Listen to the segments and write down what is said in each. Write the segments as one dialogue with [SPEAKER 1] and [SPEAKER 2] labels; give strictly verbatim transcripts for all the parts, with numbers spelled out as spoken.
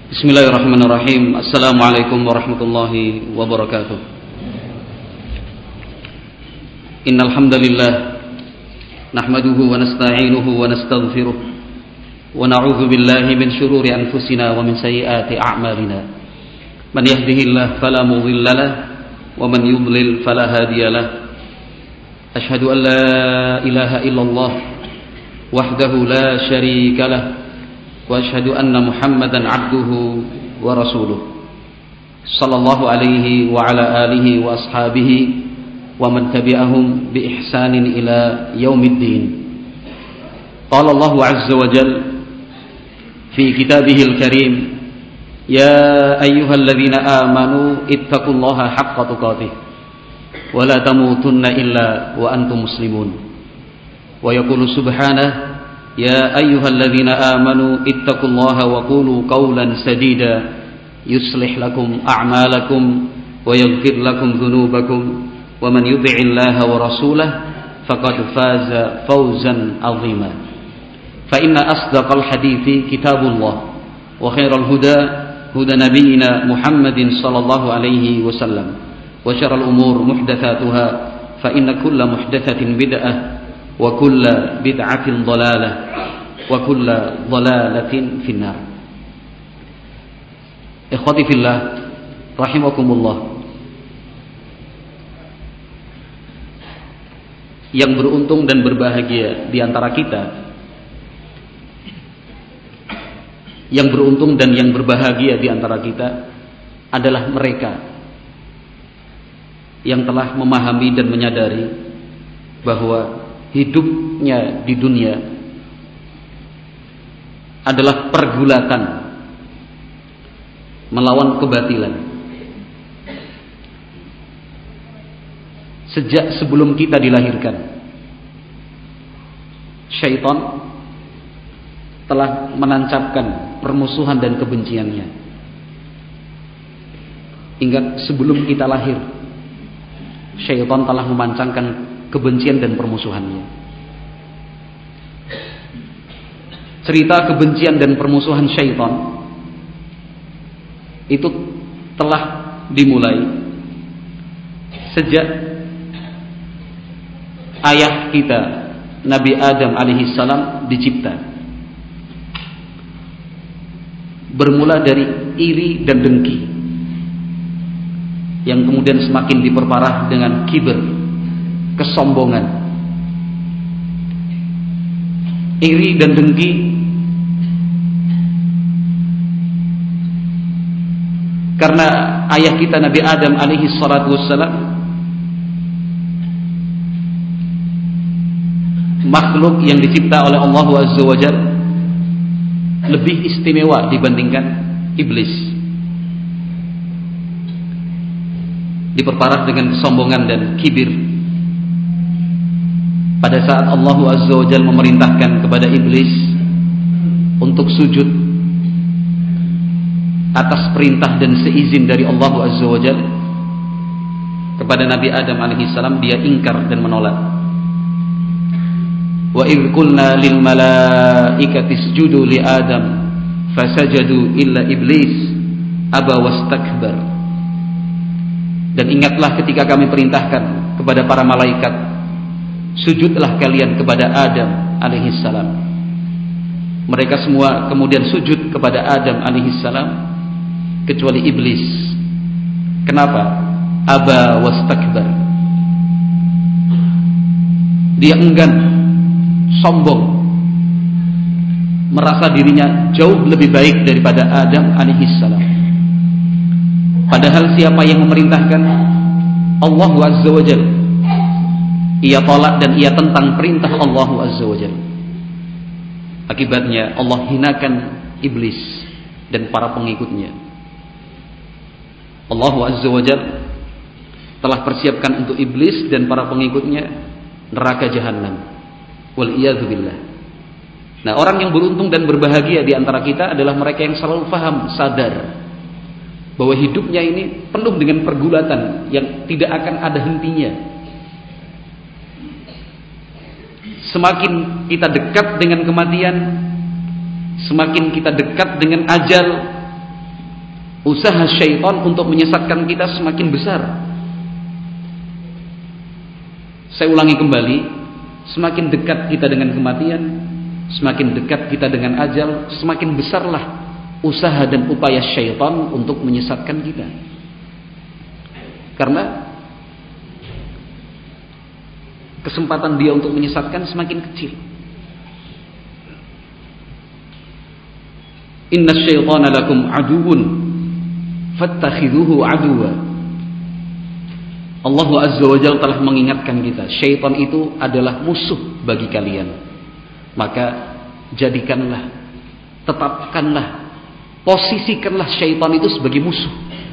[SPEAKER 1] Bismillahirrahmanirrahim. Assalamualaikum warahmatullahi wabarakatuh. Innal hamdalillah nahmaduhu wa nasta'inuhu wa nastaghfiruh wa na'udzu billahi min shururi anfusina wa min sayyiati a'malina. Man yahdihillahu fala mudilla lahu wa man yudlil fala hadiya lahu. Ashhadu an la ilaha illallah wahdahu la syarika lahu wa ashhadu anna Muhammadan abduhu wa rasuluh sallallahu alaihi wa ala alihi wa ashabihi wa man tabi'ahum bi ihsanin ila yaumiddin. Qala Allah azza wa jalla fi kitabihil karim, ya ayyuhalladzina amanu ittaqullaha haqqa tuqatih wa la tamutunna illa wa antum muslimun. Wa yaqulu subhanahu, ya ayyuhalladzina amanu ittaqullaha wa qulu qawlan sadida yuslih lakum a'malakum wa yaghfir lakum dhunubakum wa man yuti'illaha wa rasulahu faqad faza fawzan 'azima. Fa inna asdaqal hadithi kitabullah wa khairal huda huda nabiyyina Muhammadin sallallahu alaihi wasallam wa syarrul umur muhdatsatuha fa inna kulla muhdatsatin bid'ah wa kulla bid'atin dhalalah wa kulla dhalalatin finnar. Ikhwati fillah rahimakumullah. Yang beruntung dan berbahagia di antara kita, yang beruntung dan yang berbahagia di antara kita adalah mereka yang telah memahami dan menyadari bahwa hidupnya di dunia adalah pergulatan melawan kebatilan. Sejak sebelum kita dilahirkan, syaitan telah menancapkan permusuhan dan kebenciannya. Hingga sebelum kita lahir, syaitan telah memancangkan kebencian dan permusuhannya. Cerita kebencian dan permusuhan syaitan itu telah dimulai sejak ayah kita Nabi Adam alaihi salam dicipta. Bermula dari iri dan dengki yang kemudian semakin diperparah dengan kibir, kesombongan. Iri dan dengki karena ayah kita Nabi Adam alaihi salatu wassalam makhluk yang dicipta oleh Allah azza wa jalla lebih istimewa dibandingkan iblis. Diperparah dengan kesombongan dan kibir. Pada saat Allah azza wa jalla memerintahkan kepada iblis untuk sujud atas perintah dan seizin dari Allah azza wa jalla kepada Nabi Adam alaihi salam, dia ingkar dan menolak. Wa idh qulna lil malaikati isjudu li Adam fasajadu illa iblis aba wastakbar. Dan ingatlah ketika kami perintahkan kepada para malaikat, sujudlah kalian kepada Adam alaihi salam. Mereka semua kemudian sujud kepada Adam alaihi salam kecuali iblis. Kenapa? Aba wastakbar. Dia enggan, sombong, merasa dirinya jauh lebih baik daripada Adam alaihi salam. Padahal siapa yang memerintahkan? Allah azza wa jalla. Ia tolak dan ia tentang perintah Allah azza wa jalla. Akibatnya Allah hinakan iblis dan para pengikutnya. Allah azza wa jalla telah persiapkan untuk iblis dan para pengikutnya neraka jahanam. Wal iyadzu billah. Nah, orang yang beruntung dan berbahagia di antara kita adalah mereka yang selalu paham, sadar bahwa hidupnya ini penuh dengan pergulatan yang tidak akan ada hentinya. Semakin kita dekat dengan kematian, semakin kita dekat dengan ajal, usaha syaitan untuk menyesatkan kita semakin besar. Saya ulangi kembali, semakin dekat kita dengan kematian, semakin dekat kita dengan ajal, semakin besarlah usaha dan upaya syaitan untuk menyesatkan kita. Karena kesempatan dia untuk menyesatkan semakin kecil. Inna syaitana lakum aduwwun fattakhidhuhu aduwwa. Allah Azza wa Jalla telah mengingatkan kita, syaitan itu adalah musuh bagi kalian. Maka jadikanlah, tetapkanlah, posisikanlah syaitan itu sebagai musuh.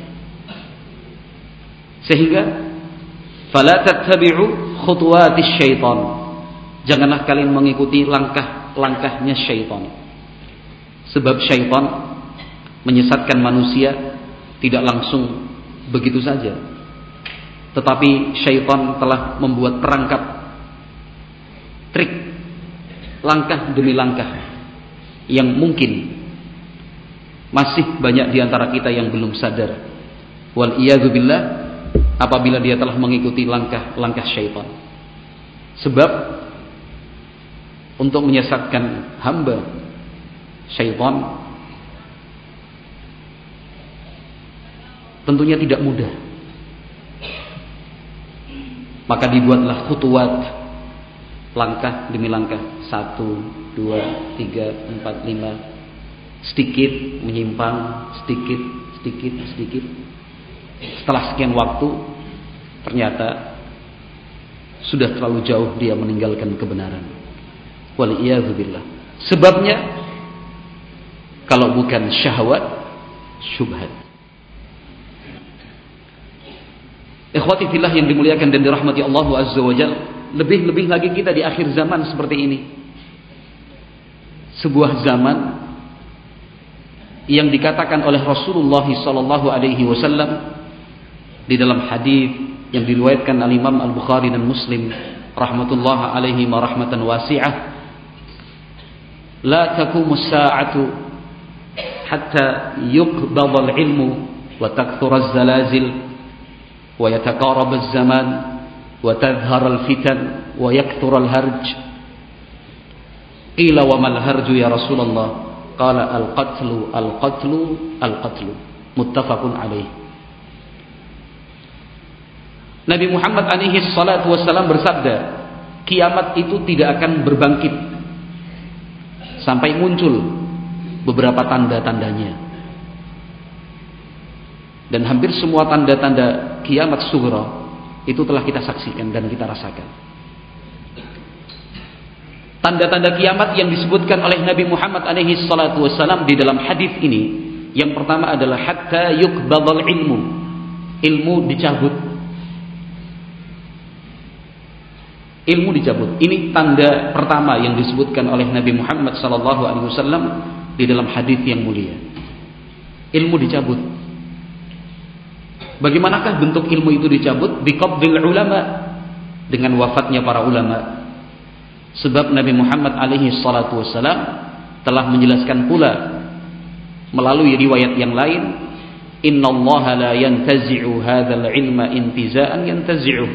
[SPEAKER 1] Sehingga fala tattabi'u khutuwatis syaitan. Janganlah kalian mengikuti langkah-langkahnya syaitan. Sebab syaitan menyesatkan manusia tidak langsung begitu saja. Tetapi syaitan telah membuat perangkap, trik, langkah demi langkah yang mungkin masih banyak di antara kita yang belum sadar. Wal iyadzu billah, apabila dia telah mengikuti langkah-langkah syaitan. Sebab untuk menyesatkan hamba, syaitan tentunya tidak mudah. Maka dibuatlah khutuwat, langkah demi langkah, satu, dua, tiga, empat, lima, sedikit menyimpang, sedikit, sedikit, sedikit. Setelah sekian waktu, ternyata sudah terlalu jauh dia meninggalkan kebenaran. Waliyadzubillah. Sebabnya, kalau bukan syahwat, syubhat. Ikhwati fillah yang dimuliakan dan dirahmati Allah Azza wa Jalla, lebih-lebih lagi kita di akhir zaman seperti ini. Sebuah zaman yang dikatakan oleh Rasulullah sallallahu alaihi wasallam di dalam hadis yang diriwayatkan oleh Imam Al-Bukhari dan Muslim rahmatullah alaihi wa rahmatan wasi'ah, la taqumus sa'atu hatta yuqbadal ilmu wa takthura az-zalazil wa yataqarab az-zaman wa tadhhar al-fitan wa yakthur al-harj. Qila wa mal harju ya Rasulullah? Qala al-qatlu al-qatlu al-qatlu. Muttafaqun alaih. Nabi Muhammad alaihi salatu wassalam bersabda, kiamat itu tidak akan berbangkit sampai muncul beberapa tanda-tandanya. Dan hampir semua tanda-tanda kiamat sughra itu telah kita saksikan dan kita rasakan. Tanda-tanda kiamat yang disebutkan oleh Nabi Muhammad alaihi salatu wassalam di dalam hadis ini, yang pertama adalah hatta yuqbadal ilmu. Ilmu dicabut. Ilmu dicabut. Ini tanda pertama yang disebutkan oleh Nabi Muhammad sallallahu alaihi wasallam di dalam hadis yang mulia. Ilmu dicabut. Bagaimanakah bentuk ilmu itu dicabut? Biqabdil ulama, dengan wafatnya para ulama. Sebab Nabi Muhammad alaihi salatu wassalam telah menjelaskan pula melalui riwayat yang lain, innallaha la yantazi'u hadzal ilma intiza'an yantazi'u,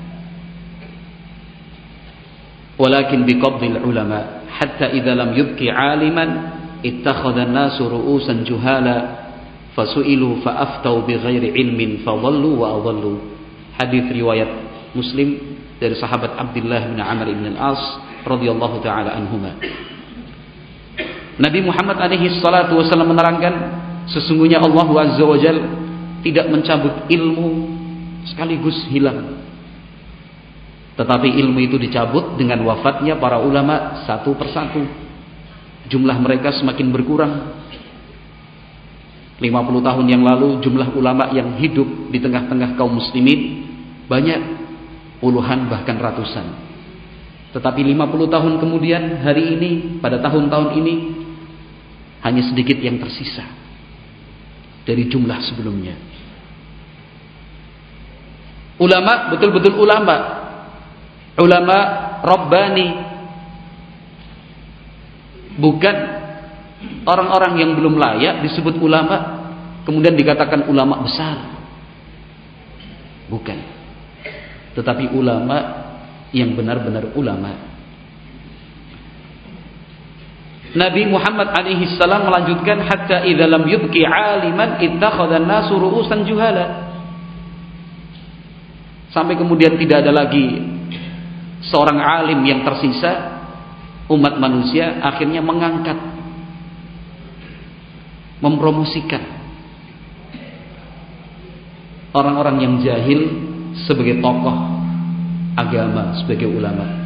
[SPEAKER 1] walakin biqabdil ulama hatta idza lam yubqi 'aliman ittakhadha an-nasu ru'usan juhala fasu'ilu fa'aftau bighairi ilmin fadhallu wa adhallu. Hadis riwayat Muslim dari sahabat Abdullah bin Amr bin Al-As radhiyallahu taala anhuma. Nabi Muhammad alaihi salatu wasallam menerangkan, sesungguhnya Allah Azza wa Jalla tidak mencabut ilmu sekaligus hilang, tetapi ilmu itu dicabut dengan wafatnya para ulama satu persatu. Jumlah mereka semakin berkurang. lima puluh tahun yang lalu jumlah ulama yang hidup di tengah-tengah kaum muslimin banyak, puluhan bahkan ratusan. Tetapi lima puluh tahun kemudian, hari ini, pada tahun-tahun ini, hanya sedikit yang tersisa dari jumlah sebelumnya. Ulama, betul-betul ulama, ulama Rabbani, bukan orang-orang yang belum layak disebut ulama, kemudian dikatakan ulama besar. Bukan. Tetapi ulama yang benar-benar ulama. Nabi Muhammad alaihi salam melanjutkan, hatta idza lam yubqi 'aliman ittakhadha an-nasu ru'usan juhala. Sampai kemudian tidak ada lagi seorang alim yang tersisa, umat manusia akhirnya mengangkat, mempromosikan orang-orang yang jahil sebagai tokoh agama, sebagai ulama.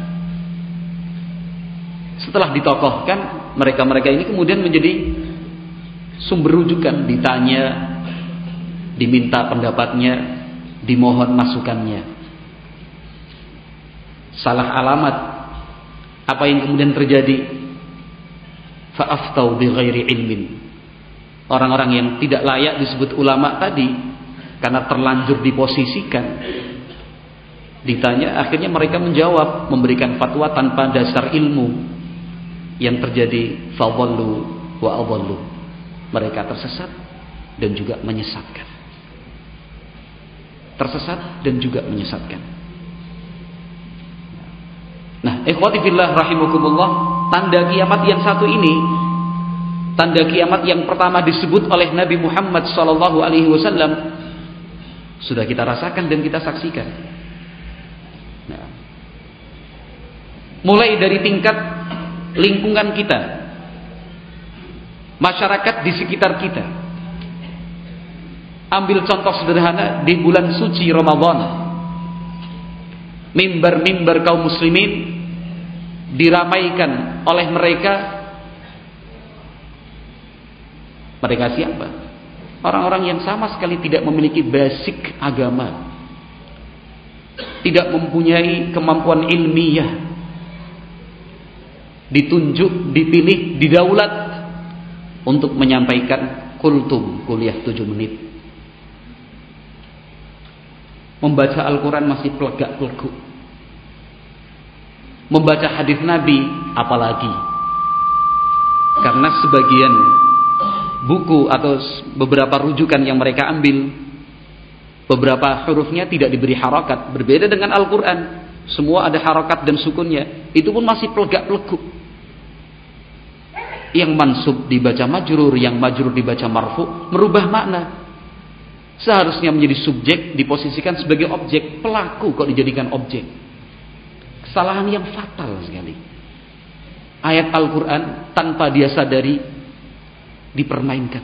[SPEAKER 1] Setelah ditokohkan, mereka-mereka ini kemudian menjadi sumber rujukan, ditanya, diminta pendapatnya, dimohon masukannya. Salah alamat, apa yang kemudian terjadi? Fa'aftau bighairi ilmin. Orang-orang yang tidak layak disebut ulama tadi, karena terlanjur diposisikan, ditanya, akhirnya mereka menjawab, memberikan fatwa tanpa dasar ilmu. Yang terjadi fadhallu wa adhallu. Mereka tersesat dan juga menyesatkan. Tersesat dan juga menyesatkan. Nah, ikhwati fillah rahimakumullah, tanda kiamat yang satu ini, tanda kiamat yang pertama disebut oleh Nabi Muhammad sallallahu alaihi wasallam, sudah kita rasakan dan kita saksikan. Nah, mulai dari tingkat lingkungan kita, masyarakat di sekitar kita. Ambil contoh sederhana di bulan suci Ramadan, mimbar-mimbar kaum muslimin diramaikan oleh mereka. Mereka siapa? Orang-orang yang sama sekali tidak memiliki basic agama, tidak mempunyai kemampuan ilmiah, ditunjuk, dipilih, didaulat untuk menyampaikan kultum, kuliah tujuh menit. Membaca Al-Quran masih pelegak-peleguk. Membaca hadis Nabi apalagi. Karena sebagian buku atau beberapa rujukan yang mereka ambil, beberapa hurufnya tidak diberi harakat. Berbeda dengan Al-Quran, semua ada harakat dan sukunnya. Itu pun masih pelegak-peleguk. Yang mansub dibaca majrur, yang majrur dibaca marfu, merubah makna. Seharusnya menjadi subjek diposisikan sebagai objek, pelaku kok dijadikan objek. Kesalahan yang fatal sekali. Ayat Al-Quran tanpa dia sadari dipermainkan.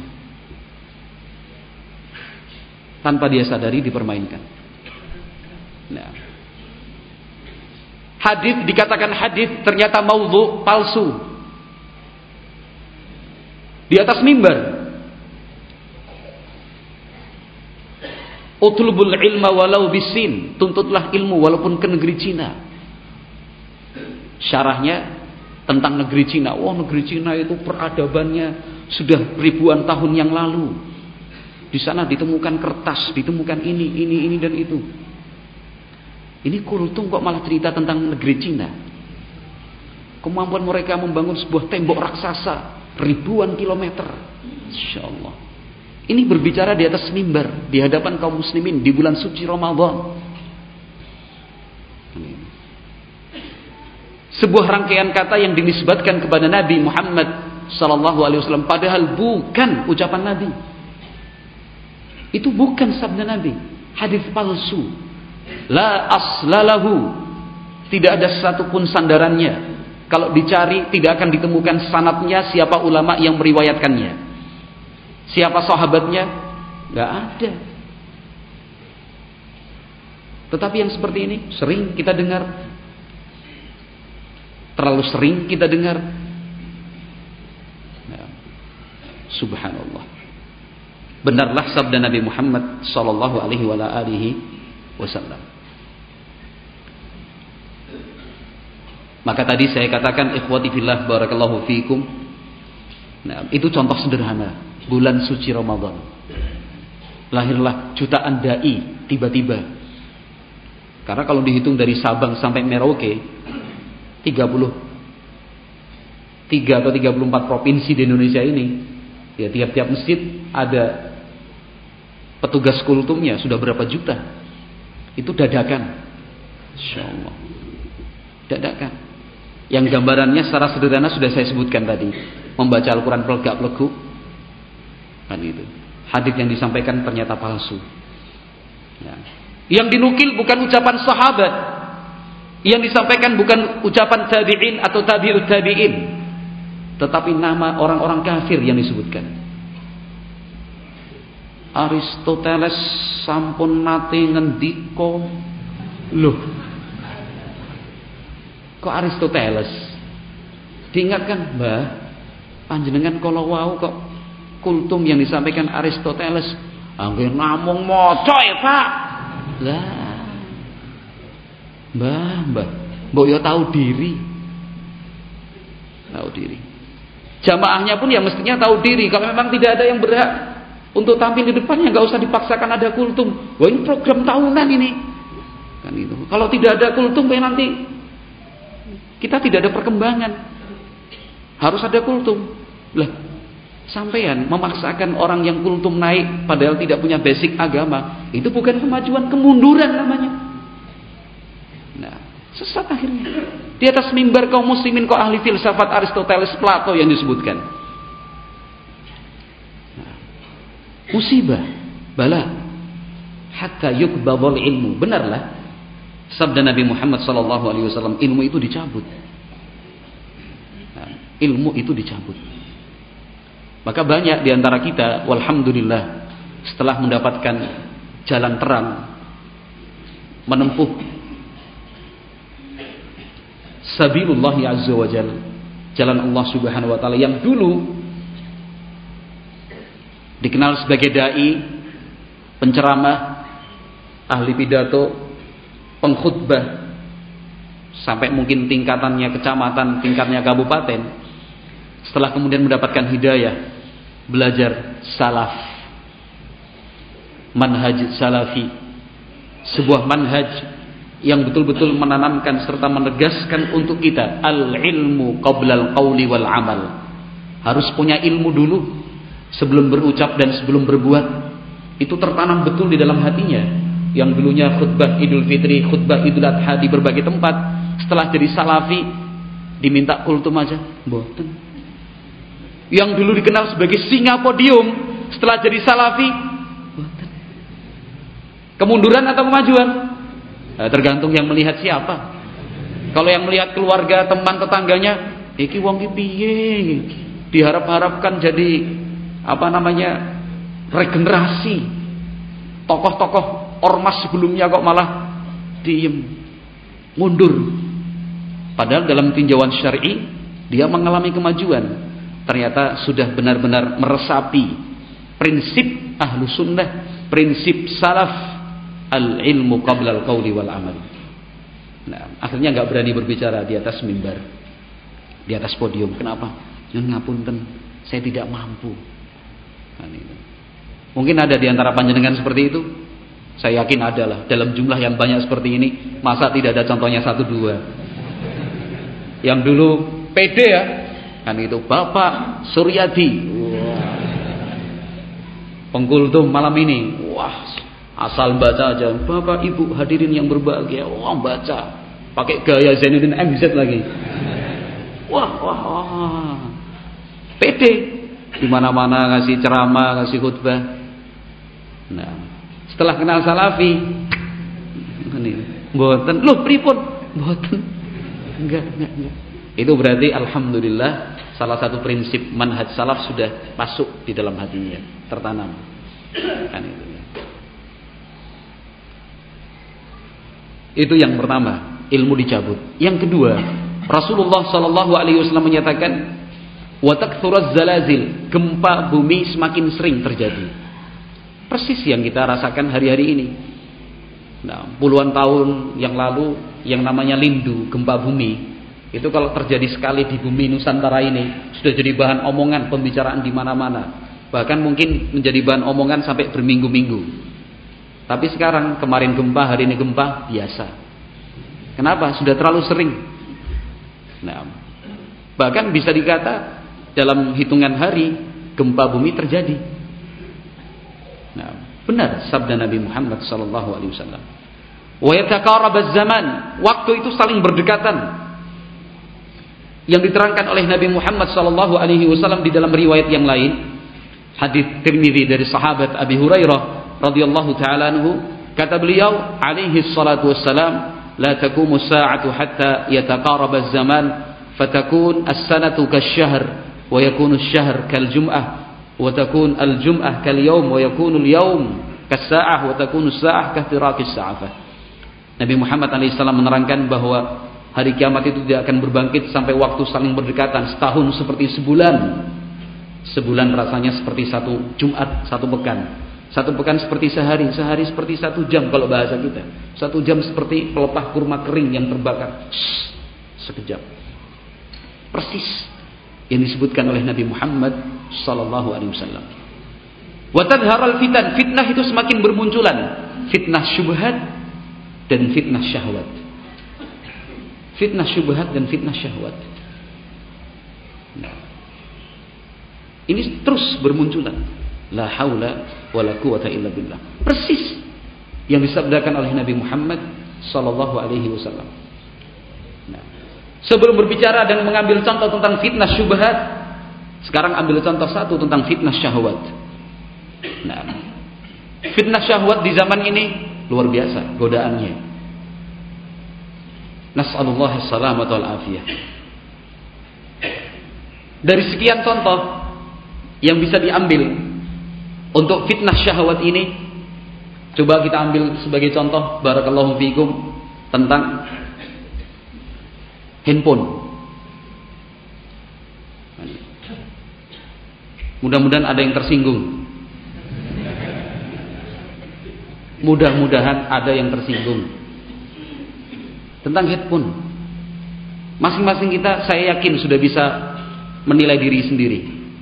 [SPEAKER 1] Tanpa dia sadari dipermainkan. Nah, hadis dikatakan hadis, ternyata maudhu, palsu. Di atas mimbar, utlubul ilma walau bisin, tuntutlah ilmu walaupun ke negeri Cina. Syarahnya tentang negeri Cina. Wah, negeri Cina itu peradabannya sudah ribuan tahun yang lalu. Di sana ditemukan kertas, ditemukan ini, ini, ini dan itu. Ini kultum kok malah cerita tentang negeri Cina. Kemampuan mereka membangun sebuah tembok raksasa ribuan kilometer. Insyaallah. Ini berbicara di atas mimbar, di hadapan kaum muslimin di bulan suci Ramadan. Sebuah rangkaian kata yang dinisbatkan kepada Nabi Muhammad sallallahu alaihi wasallam, padahal bukan ucapan Nabi. Itu bukan sabda Nabi, hadis palsu. La aslalahu, tidak ada satupun sandarannya. Kalau dicari tidak akan ditemukan sanadnya, siapa ulama yang meriwayatkannya, siapa sahabatnya, nggak ada. Tetapi yang seperti ini sering kita dengar, terlalu sering kita dengar. Nah, subhanallah. Benarlah sabda Nabi Muhammad sallallahu alaihi wasallam. Maka tadi saya katakan, ikhwati fillah barakallahu fikum. Nah, itu contoh sederhana bulan suci Ramadan. Lahirlah jutaan dai tiba-tiba. Karena kalau dihitung dari Sabang sampai Merauke, tiga puluh tiga atau tiga puluh empat provinsi di Indonesia ini, ya tiap-tiap masjid ada petugas kultumnya sudah berapa juta. Itu dadakan. Insyaallah. Dadakan. Yang gambarannya secara sederhana sudah saya sebutkan tadi. Membaca Al-Quran pelegak-pelegu. Kan itu. Hadis yang disampaikan ternyata palsu. Ya. Yang dinukil bukan ucapan sahabat. Yang disampaikan bukan ucapan tabi'in atau tabi'ut tabi'in. Tetapi nama orang-orang kafir yang disebutkan. Aristoteles sampun nate ngendika. Loh, kok Aristoteles? Diingatkan, Mbah, panjenengan kalau wau kok kultum yang disampaikan Aristoteles, angger namung maca ya, Pak. Lah, Mbah, Mbah, mbok yo tahu diri. Tahu diri. Jamaahnya pun ya mestinya tahu diri. Kalau memang tidak ada yang berhak untuk tampil di depannya, nggak usah dipaksakan ada kultum. Wah, ini program tahunan ini. Kan itu. Kalau tidak ada kultum, ya nanti kita tidak ada perkembangan. Harus ada kultum. Lah, sampean memaksakan orang yang kultum naik padahal tidak punya basic agama, itu bukan kemajuan, kemunduran namanya. Nah, sesat akhirnya. Di atas mimbar kaum muslimin kok ahli filsafat Aristoteles, Plato yang disebutkan. Musibah, bala, hatta yukbadul ilmu. Benarlah sabda Nabi Muhammad sallallahu alaihi wasallam, ilmu itu dicabut. Nah, ilmu itu dicabut. Maka banyak di antara kita, walhamdulillah, setelah mendapatkan jalan terang, menempuh sabilullah azza wajal, jalan Allah Subhanahu wa taala yang dulu dikenal sebagai dai, penceramah, ahli pidato, pengkhutbah, sampai mungkin tingkatannya kecamatan, tingkatnya kabupaten. Setelah kemudian mendapatkan hidayah, belajar salaf, manhaj salafi, sebuah manhaj yang betul-betul menanamkan serta menegaskan untuk kita al-ilmu qablal qawli wal amal. Harus punya ilmu dulu sebelum berucap dan sebelum berbuat. Itu tertanam betul di dalam hatinya. Yang dulunya khutbah Idul Fitri, khutbah Idul Adha di berbagai tempat, setelah jadi salafi diminta kultum aja, mboten. Yang dulu dikenal sebagai singa podium, setelah jadi salafi, mboten. Kemunduran atau kemajuan? Nah, tergantung yang melihat siapa. Kalau yang melihat keluarga, teman, tetangganya, iki wong ki piye? Diharap-harapkan jadi apa namanya, regenerasi. Tokoh-tokoh ormas sebelumnya kok malah diem, mundur. Padahal dalam tinjauan syar'i dia mengalami kemajuan. Ternyata sudah benar-benar meresapi prinsip ahlu sunnah, prinsip salaf, al ilmu qabla al qawli wal amal. Nah, akhirnya nggak berani berbicara di atas mimbar, di atas podium. Kenapa? Nyun ngapunten, saya tidak mampu. Nah, mungkin ada di antara panjenengan seperti itu. Saya yakin ada lah. Dalam jumlah yang banyak seperti ini, masa tidak ada contohnya satu dua. Yang dulu pede ya, kan itu Bapak Suryadi. Wah. Pengkultum malam ini, wah, asal baca aja. Bapak Ibu hadirin yang berbahagia, wah baca. Pakai gaya Zainuddin M Z lagi. Wah, wah, wah. Pede. Di mana-mana ngasih ceramah, ngasih khutbah. Nah, setelah kenal salafi, ini mboten. Loh, pripun? Mboten. Enggak, enggak, enggak. Itu berarti alhamdulillah salah satu prinsip manhaj salaf sudah masuk di dalam hatinya, tertanam. Kan itu. Itu yang pertama, ilmu dicabut. Yang kedua, Rasulullah sallallahu alaihi wasallam menyatakan wa takthuraz zalazil, gempa bumi semakin sering terjadi. Persis yang kita rasakan hari-hari ini. Nah, puluhan tahun yang lalu yang namanya lindu, gempa bumi, itu kalau terjadi sekali di bumi Nusantara ini sudah jadi bahan omongan, pembicaraan di mana-mana. Bahkan mungkin menjadi bahan omongan sampai berminggu-minggu. Tapi sekarang, kemarin gempa, hari ini gempa, biasa. Kenapa? Sudah terlalu sering. Nah, bahkan bisa dikata dalam hitungan hari gempa bumi terjadi. Nah, Benar sabda Nabi Muhammad sallallahu alaihi wasallam. Wa yataqarabaz zaman, waktu itu saling berdekatan. Yang diterangkan oleh Nabi Muhammad sallallahu alaihi wasallam di dalam riwayat yang lain, hadis Tirmidzi dari sahabat Abi Hurairah radhiyallahu taala anhu, kata beliau alaihi salatu wassalam, la taqumu as-sa'atu hatta yataqaraba az-zaman fatakun as-sanatu kasy-syahr wa yakunu asy-syahr kal-jum'ah wa takun al-jum'ah kal-yawm wa yakunu al-yawm kas-sa'ah wa takunu as-sa'ah kahtiraqis sa'afah. Nabi Muhammad alaihi salam menerangkan bahwa hari kiamat itu tidak akan berbangkit sampai waktu saling berdekatan. Setahun seperti sebulan. Sebulan rasanya seperti satu Jumat, satu pekan. Satu pekan seperti sehari, sehari seperti satu jam kalau bahasa kita. Satu jam seperti pelepah kurma kering yang terbakar. Shhh, sekejap. Persis yang disebutkan oleh Nabi Muhammad sallallahu alaihi wasallam. Wa tadharal fitan, fitnah itu semakin bermunculan. Fitnah syubhat dan fitnah syahwat. Fitnah syubhat dan fitnah syahwat. Nah, ini terus bermunculan. La haula wala quwata illa billah. Persis yang disabdakan oleh Nabi Muhammad sallallahu alaihi wasallam. Nah, sebelum berbicara dan mengambil contoh tentang fitnah syubhat, sekarang ambil contoh satu tentang fitnah syahwat. Nah, fitnah syahwat di zaman ini luar biasa godaannya. Nas'alullah as-salamata wal afiyah. Dari sekian contoh yang bisa diambil untuk fitnah syahwat ini, coba kita ambil sebagai contoh, barakallahu fikum, tentang handphone. Mudah-mudahan ada yang tersinggung. Mudah-mudahan ada yang tersinggung tentang handphone. Masing-masing kita, saya yakin sudah bisa menilai diri sendiri.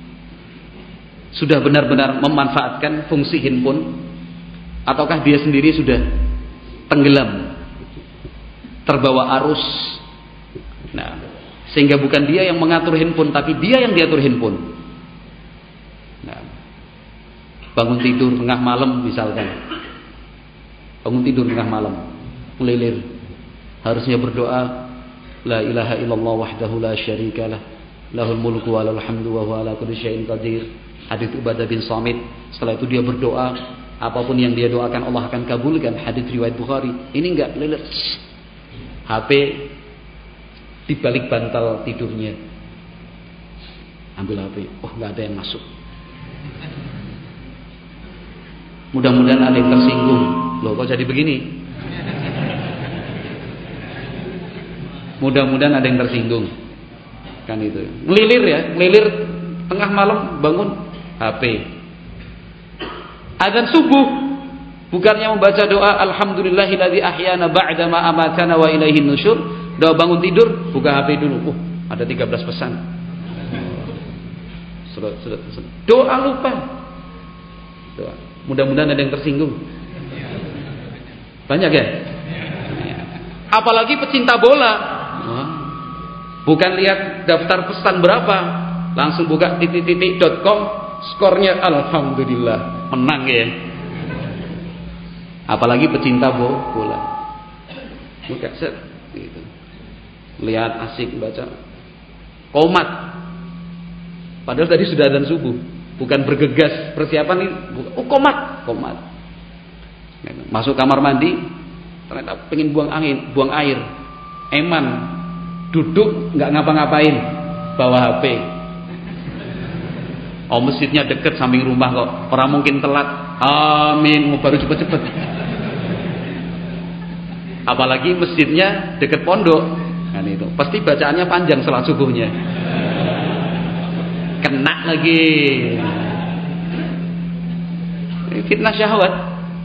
[SPEAKER 1] Sudah benar-benar memanfaatkan fungsi handphone, ataukah dia sendiri sudah tenggelam, terbawa arus. Nah, sehingga bukan dia yang mengatur handphone, tapi dia yang diatur handphone. Nah, bangun tidur tengah malam misalkan, bangun tidur tengah malam, melilir. Harusnya berdoa, la ilaha illallah wahdahu la syarikalah, lahul mulku wa lahul hamdu wa huwa ala kulli syai'in qadir. Hadits Ubadah bin Samit. Setelah itu dia berdoa, apapun yang dia doakan Allah akan kabulkan. Hadits riwayat Bukhari. Ini enggak, lelet. H P di balik bantal tidurnya. Ambil H P. Oh, enggak ada yang masuk. Mudah-mudahan ada yang tersinggung. Loh, kok jadi begini? Mudah-mudahan ada yang tersinggung. Kan itu. Melilir ya, melilir tengah malam bangun H P. Azan subuh, bukannya membaca doa alhamdulillahilladzi ahyana ba'da ma amatana wa ilaihin nusyur, doa bangun tidur, buka H P dulu. Oh, ada tiga belas pesan. Sudah, sudah, sudah. Doa lupa. Doa. Mudah-mudahan ada yang tersinggung. Banyak ya? Apalagi pecinta bola. Bukan lihat daftar pesan berapa, langsung buka titik-titik dot com, skornya alhamdulillah menang ya. Apalagi pecinta bola, buka set gitu. Lihat asik baca komat, padahal tadi sudah adzan subuh, bukan bergegas persiapan ini, oh komat, komat. Masuk kamar mandi, ternyata pengen buang angin, buang air, eman. Duduk nggak ngapa-ngapain, bawa H P. Oh, masjidnya deket samping rumah kok, orang mungkin telat. Amin, mau baru cepet-cepet. Apalagi masjidnya deket pondok, kan itu pasti bacaannya panjang salat subuhnya. Kena lagi. Fitnah syahwat.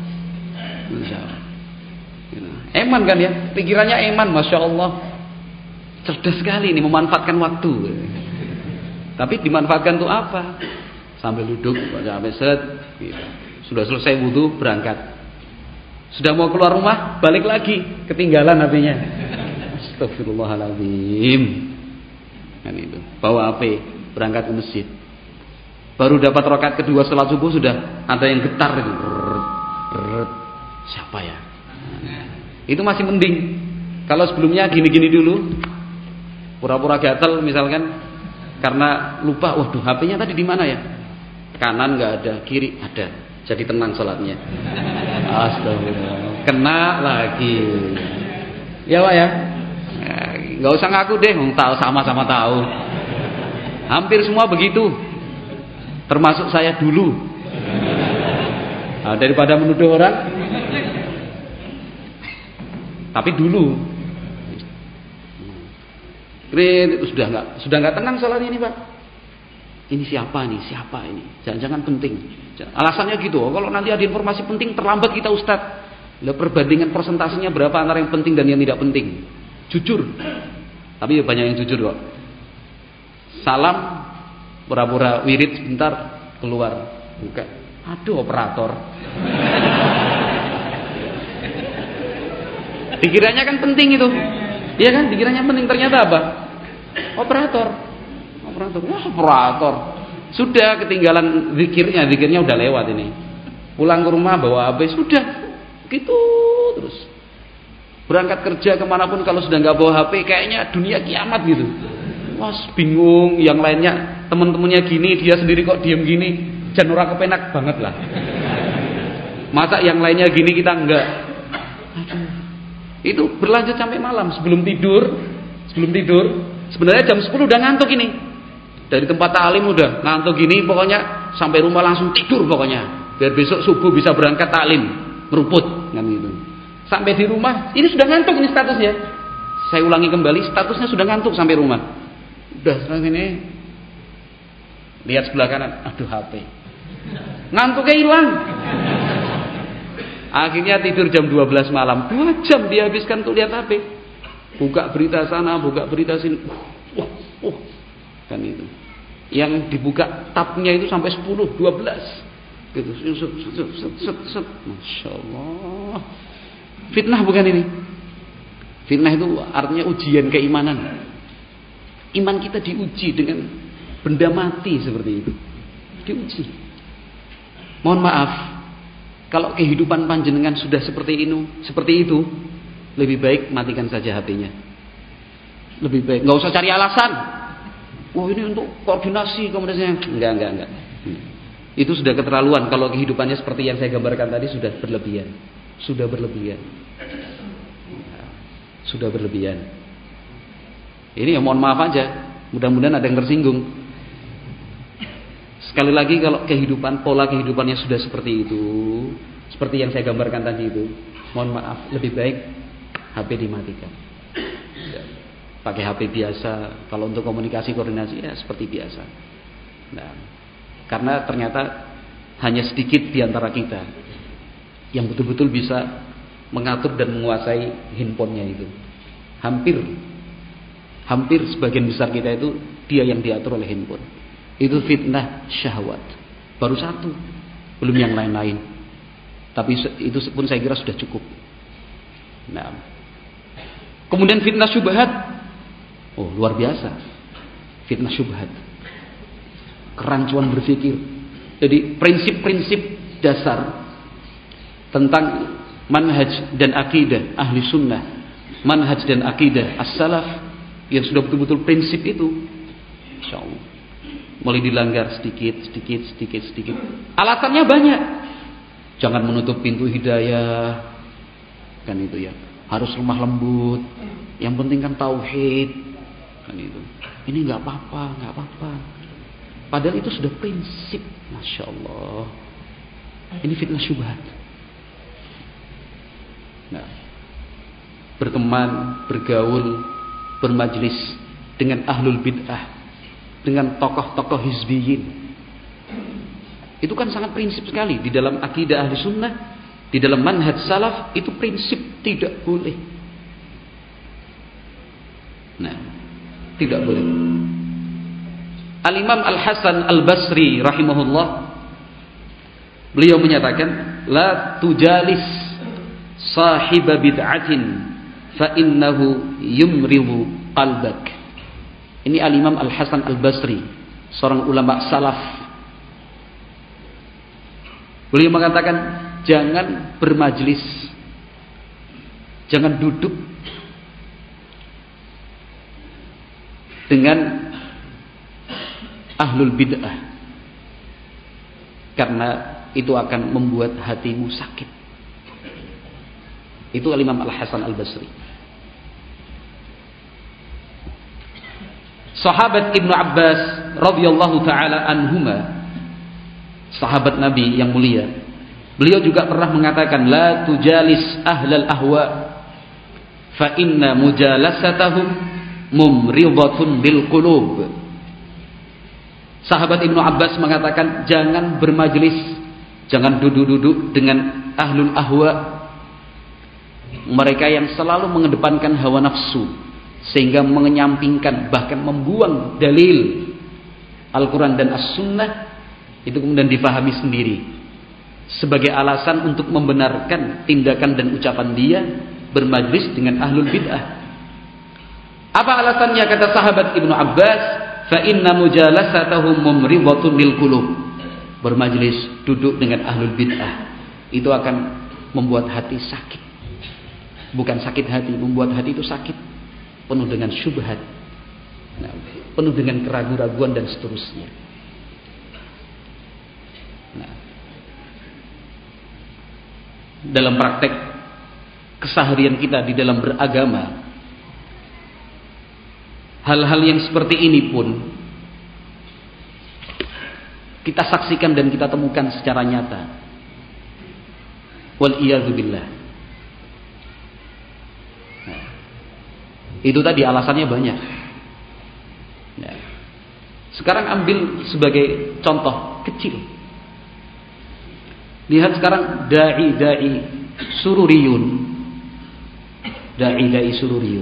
[SPEAKER 1] Eman kan ya, pikirannya eman, masya Allah. Cerdas sekali ini memanfaatkan waktu. Tapi dimanfaatkan untuk apa? Sambil duduk baca H P set, gitu. Sudah selesai wudu berangkat. Sudah mau keluar rumah balik lagi, ketinggalan H P-nya. Astagfirullahaladzim. Kan itu. Bawa H P berangkat ke masjid. Baru dapat rakaat kedua salat subuh sudah ada yang getar gitu. siapa ya? Itu masih mending. Kalau sebelumnya gini-gini dulu, pura-pura gatel misalkan karena lupa, waduh H P-nya tadi di mana ya? Kanan nggak ada, kiri ada. Jadi tenang sholatnya. Astagfirullah. Kena lagi. Ya Pak ya. Nggak usah ngaku deh, tahu sama-sama tahu. Hampir semua begitu. Termasuk saya dulu. Nah, daripada menuduh orang, tapi dulu. Ini sudah nggak sudah nggak tenang soal ini Pak. Ini siapa nih? Siapa ini? Jangan-jangan penting. Alasannya gitu. Oh, kalau nanti ada informasi penting terlambat kita Ustaz. Lah perbandingan persentasenya berapa antara yang penting dan yang tidak penting? Jujur. Tapi banyak yang jujur kok. Salam, pura-pura wirid sebentar, keluar, buka. Aduh operator. Dikiranya kan penting itu. Iya kan, dikiranya penting, ternyata apa? Operator. Operator. Wah, operator. Sudah ketinggalan zikirnya, zikirnya udah lewat ini. Pulang ke rumah bawa H P, sudah. Gitu terus. Berangkat kerja kemanapun kalau sudah nggak bawa H P, kayaknya dunia kiamat gitu. Wah, bingung. Yang lainnya teman-temannya gini, dia sendiri kok diem gini. Jan ora kepenak banget lah. Masa yang lainnya gini kita enggak. Aduh. Itu berlanjut sampai malam sebelum tidur. Sebelum tidur, sebenarnya jam sepuluh udah ngantuk ini. Dari tempat taklim udah ngantuk gini, pokoknya sampai rumah langsung tidur pokoknya. Biar besok subuh bisa berangkat taklim, meruput kan gitu. Sampai di rumah, ini sudah ngantuk ini statusnya. Saya ulangi kembali, statusnya sudah ngantuk sampai rumah. Udah sekarang ini lihat sebelah kanan, aduh H P. Ngantuknya hilang. Akhirnya tidur jam dua belas malam. Dua jam dihabiskan untuk lihat H P. Buka berita sana, buka berita sini. Uh, uh, uh. Kan itu. Yang dibuka tabnya itu sampai sepuluh, dua belas. Gitu. Set, set, set, set, set. Masya Allah. Fitnah bukan ini? Fitnah itu artinya ujian keimanan. Iman kita diuji dengan benda mati seperti itu. Diuji. Mohon maaf. Kalau kehidupan panjenengan sudah seperti itu, seperti itu, lebih baik matikan saja H P-nya. Lebih baik, nggak usah cari alasan. Oh ini untuk koordinasi komunikasinya, enggak, enggak, enggak. Itu sudah keterlaluan. Kalau kehidupannya seperti yang saya gambarkan tadi sudah berlebihan, sudah berlebihan, sudah berlebihan. Ini ya mohon maaf aja. Mudah-mudahan ada yang tersinggung. Sekali lagi kalau kehidupan, pola kehidupannya sudah seperti itu, seperti yang saya gambarkan tadi itu, mohon maaf, lebih baik H P dimatikan. Ya, pakai H P biasa, kalau untuk komunikasi koordinasi ya seperti biasa. Nah, karena ternyata hanya sedikit di antara kita yang betul-betul bisa mengatur dan menguasai handphonenya itu. Hampir, hampir sebagian besar kita itu dia yang diatur oleh handphone. Itu fitnah syahwat. Baru satu, belum yang lain-lain. Tapi itu pun saya kira sudah cukup. Nah, kemudian fitnah syubhat. Oh, luar biasa. Fitnah syubhat. Kerancuan berpikir. Jadi prinsip-prinsip dasar tentang manhaj dan akidah ahli sunnah, manhaj dan akidah as-salaf yang sudah betul-betul prinsip itu, insyaallah mulai dilanggar sedikit, sedikit, sedikit, sedikit. Alasannya banyak. Jangan menutup pintu hidayah, kan itu ya. Harus lemah lembut. Yang penting kan tauhid, kan itu. Ini nggak apa-apa, nggak apa-apa. Padahal itu sudah prinsip, masya Allah. Ini fitnah syubhat. Nah, berteman, bergaul, bermajlis dengan ahlul bid'ah, dengan tokoh-tokoh hizbiyin, itu kan sangat prinsip sekali di dalam akidah ahli sunnah, di dalam manhaj salaf itu prinsip tidak boleh. Nah, tidak boleh. Al-Imam Al-Hasan Al-Basri rahimahullah, beliau menyatakan, la tujalis sahiba bid'atin fa innahu yumridu qalbak. Ini Al-Imam Al-Hasan Al-Basri, seorang ulama salaf. Beliau mengatakan, jangan bermajlis, jangan duduk dengan ahlul bid'ah, karena itu akan membuat hatimu sakit. Itu Al-Imam Al-Hasan Al-Basri. Sahabat Ibnu Abbas radhiyallahu taala anhuma, sahabat Nabi yang mulia, beliau juga pernah mengatakan, la tujalis ahlal ahwa fa inna mujalasatahum mumridatun bil qulub. Sahabat Ibnu Abbas mengatakan, jangan bermajlis, jangan duduk-duduk dengan ahlul ahwa, mereka yang selalu mengedepankan hawa nafsu sehingga menyampingkan bahkan membuang dalil Al-Quran dan As-Sunnah, itu kemudian difahami sendiri sebagai alasan untuk membenarkan tindakan dan ucapan dia bermajlis dengan ahlul bid'ah. Apa alasannya? Kata sahabat Ibnu Abbas, fa inna mujalasatahum mumridatun lil qulub. Bermajlis, duduk dengan ahlul bid'ah, itu akan membuat hati sakit. Bukan sakit hati, membuat hati itu sakit, penuh dengan syubhat, nah, penuh dengan keraguan-raguan dan seterusnya. Nah, dalam praktek keseharian kita di dalam beragama, hal-hal yang seperti ini pun kita saksikan dan kita temukan secara nyata. Wal iyadzu billah. Itu tadi alasannya banyak. Nah, sekarang ambil sebagai contoh kecil. Lihat sekarang dai-dai sururiyun, dai-dai sururiyun.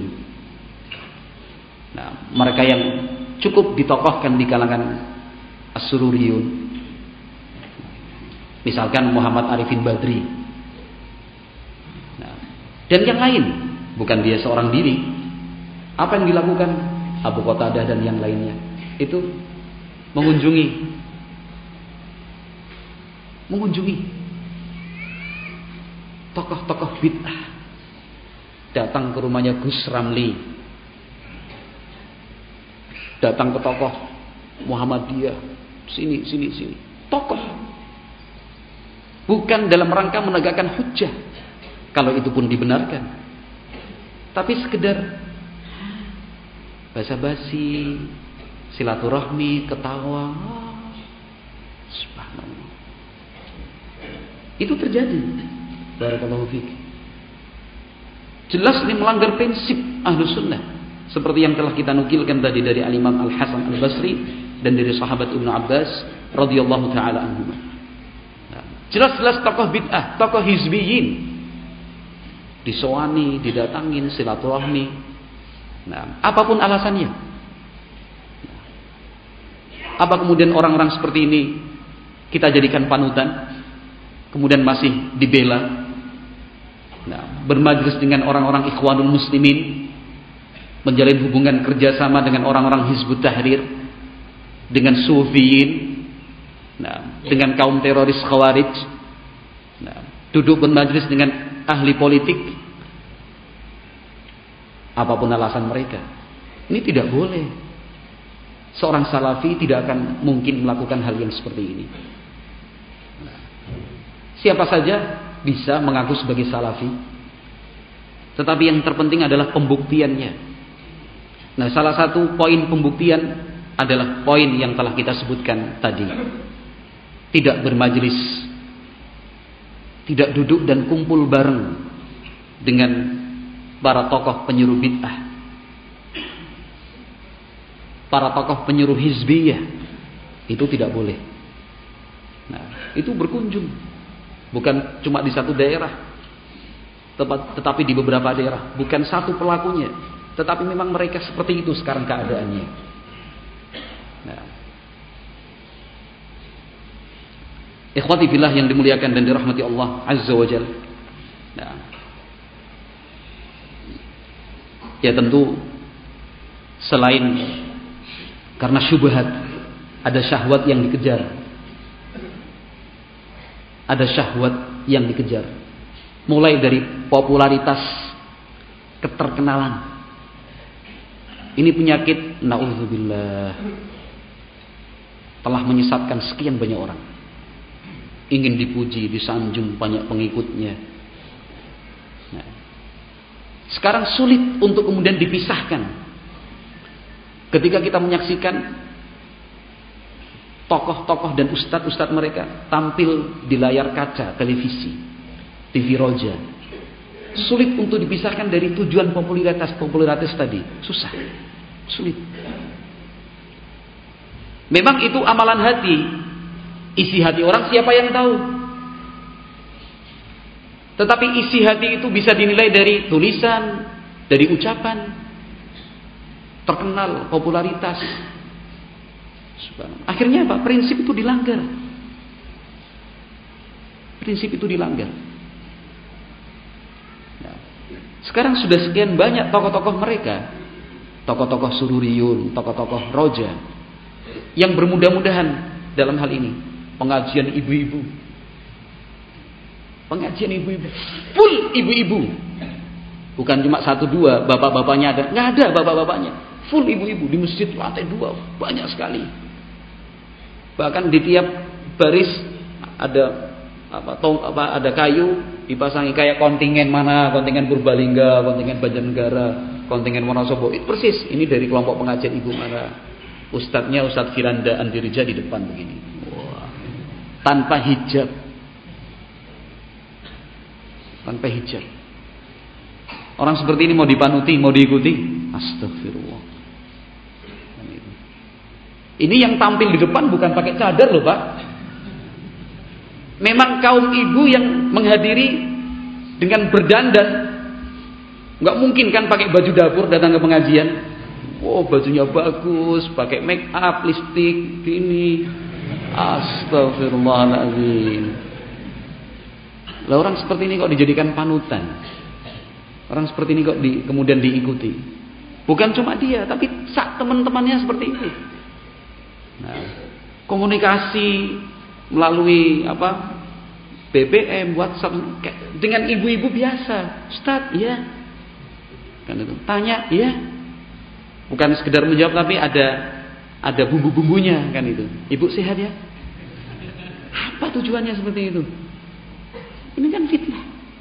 [SPEAKER 1] Nah, mereka yang cukup ditokohkan di kalangan as-sururiyun, misalkan Muhammad Arifin Badri, nah, dan yang lain. Bukan dia seorang diri. Apa yang dilakukan Abu Qatadah dan yang lainnya? Itu mengunjungi mengunjungi tokoh-tokoh bid'ah. Datang ke rumahnya Gus Ramli, datang ke tokoh Muhammadiyah, sini sini sini. Tokoh, bukan dalam rangka menegakkan hujjah, kalau itu pun dibenarkan, tapi sekedar basa-basi, silaturahmi, ketawa. Subhanallah. Itu terjadi. Barakallahu fiik. Jelas ini melanggar prinsip Ahlus Sunnah, seperti yang telah kita nukilkan tadi dari Al-Imam Al-Hasan Al-Basri dan dari sahabat Ibnu Abbas radhiyallahu taala anhum. Jelas-jelas tokoh bid'ah, tokoh hizbiyin disowani, didatangin, silaturahmi. Nah, apapun alasannya. Apa kemudian orang-orang seperti ini kita jadikan panutan, kemudian masih dibela? Nah, bermajlis dengan orang-orang Ikhwanul Muslimin, menjalin hubungan kerjasama dengan orang-orang Hizbut Tahrir, dengan Sufiyin, nah, dengan kaum teroris Khawarij, nah, duduk bermajlis dengan ahli politik. Apapun alasan mereka, ini tidak boleh. Seorang salafi tidak akan mungkin melakukan hal yang seperti ini. Nah, siapa saja bisa mengaku sebagai salafi, tetapi yang terpenting adalah pembuktiannya. Nah, salah satu poin pembuktian adalah poin yang telah kita sebutkan tadi. Tidak bermajlis, tidak duduk dan kumpul bareng dengan para tokoh penyuruh bid'ah, para tokoh penyuruh hizbiyah, itu tidak boleh. Nah, itu berkunjung, bukan cuma di satu daerah, tetapi di beberapa daerah. Bukan satu pelakunya, tetapi memang mereka seperti itu sekarang keadaannya. Nah, ikhwati fillah yang dimuliakan dan dirahmati Allah Azza wa Jalla. Nah, ya tentu selain karena syubhat, ada syahwat yang dikejar. ada syahwat yang dikejar. Mulai dari popularitas, keterkenalan. Ini penyakit, na'udzubillah, telah menyesatkan sekian banyak orang. Ingin dipuji, disanjung, banyak pengikutnya. Nah, sekarang sulit untuk kemudian dipisahkan. Ketika kita menyaksikan tokoh-tokoh dan ustadz-ustadz mereka tampil di layar kaca televisi, T V Roja, sulit untuk dipisahkan dari tujuan popularitas popularitas tadi. Susah, sulit. Memang itu amalan hati, isi hati orang siapa yang tahu. Tetapi isi hati itu bisa dinilai dari tulisan, dari ucapan, terkenal, popularitas. Akhirnya apa? Prinsip itu dilanggar. Prinsip itu dilanggar. Nah, sekarang sudah sekian banyak tokoh-tokoh mereka, tokoh-tokoh sururiyun, tokoh-tokoh roja, yang bermudah-mudahan dalam hal ini. Pengajian ibu-ibu, pengajian ibu-ibu, full ibu-ibu. Bukan cuma satu dua, bapak-bapaknya ada, nggak ada bapak-bapaknya, full ibu-ibu di masjid lantai dua, banyak sekali. Bahkan di tiap baris ada apa, tong, apa ada kayu dipasangi kayak kontingen mana, kontingen Purbalingga, kontingen Banjarnegara, kontingen Wonosobo. Itu persis, ini dari kelompok pengajian ibu mana. Ustadznya Ustadz Firanda Andirija di depan begini. Wah. Tanpa hijab. Tanpa hijab. Orang seperti ini mau dipanuti, mau diikuti? Astagfirullah. Ini yang tampil di depan bukan pakai cadar loh Pak. Memang kaum ibu yang menghadiri dengan berdandan. Nggak mungkin kan pakai baju dapur datang ke pengajian. Oh bajunya bagus, pakai make up, lipstick, gini. Astagfirullahaladzim. Lah orang seperti ini kok dijadikan panutan. Orang seperti ini kok di, kemudian diikuti. Bukan cuma dia, tapi sak teman-temannya seperti itu. Nah, komunikasi melalui apa? B B M, WhatsApp dengan ibu-ibu biasa. Ustaz, ya. Kan itu. Tanya, ya. Bukan sekedar menjawab tapi ada ada bumbu-bumbunya kan itu. Ibu sehat ya? Apa tujuannya seperti itu? Ini kan fitnah.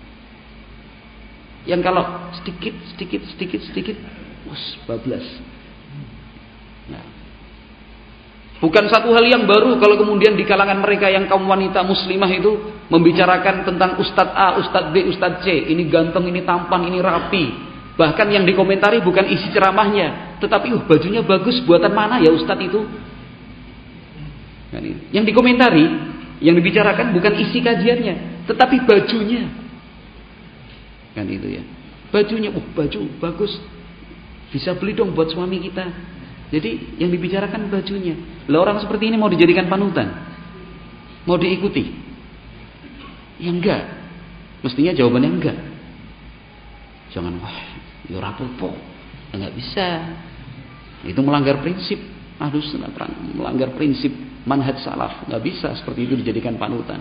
[SPEAKER 1] Yang kalau sedikit sedikit sedikit sedikit us bablas. Nah. Bukan satu hal yang baru kalau kemudian di kalangan mereka yang kaum wanita muslimah itu membicarakan tentang Ustadz A, Ustadz B, Ustadz C. Ini ganteng, ini tampan, ini rapi. Bahkan yang dikomentari bukan isi ceramahnya, tetapi uh bajunya bagus, buatan mana ya Ustadz itu? Yang dikomentari, yang dibicarakan bukan isi kajiannya, tetapi bajunya. Kan itu ya. Bajunya, uh baju bagus. Bisa beli dong buat suami kita. Jadi yang dibicarakan bajunya. Lah orang seperti ini mau dijadikan panutan? Mau diikuti? Ya enggak. Mestinya jawabannya enggak. Jangan wah, ya rapopo. Ya enggak bisa. Itu melanggar prinsip. Ahlus sunnah, melanggar prinsip manhaj salaf. Enggak bisa seperti itu dijadikan panutan.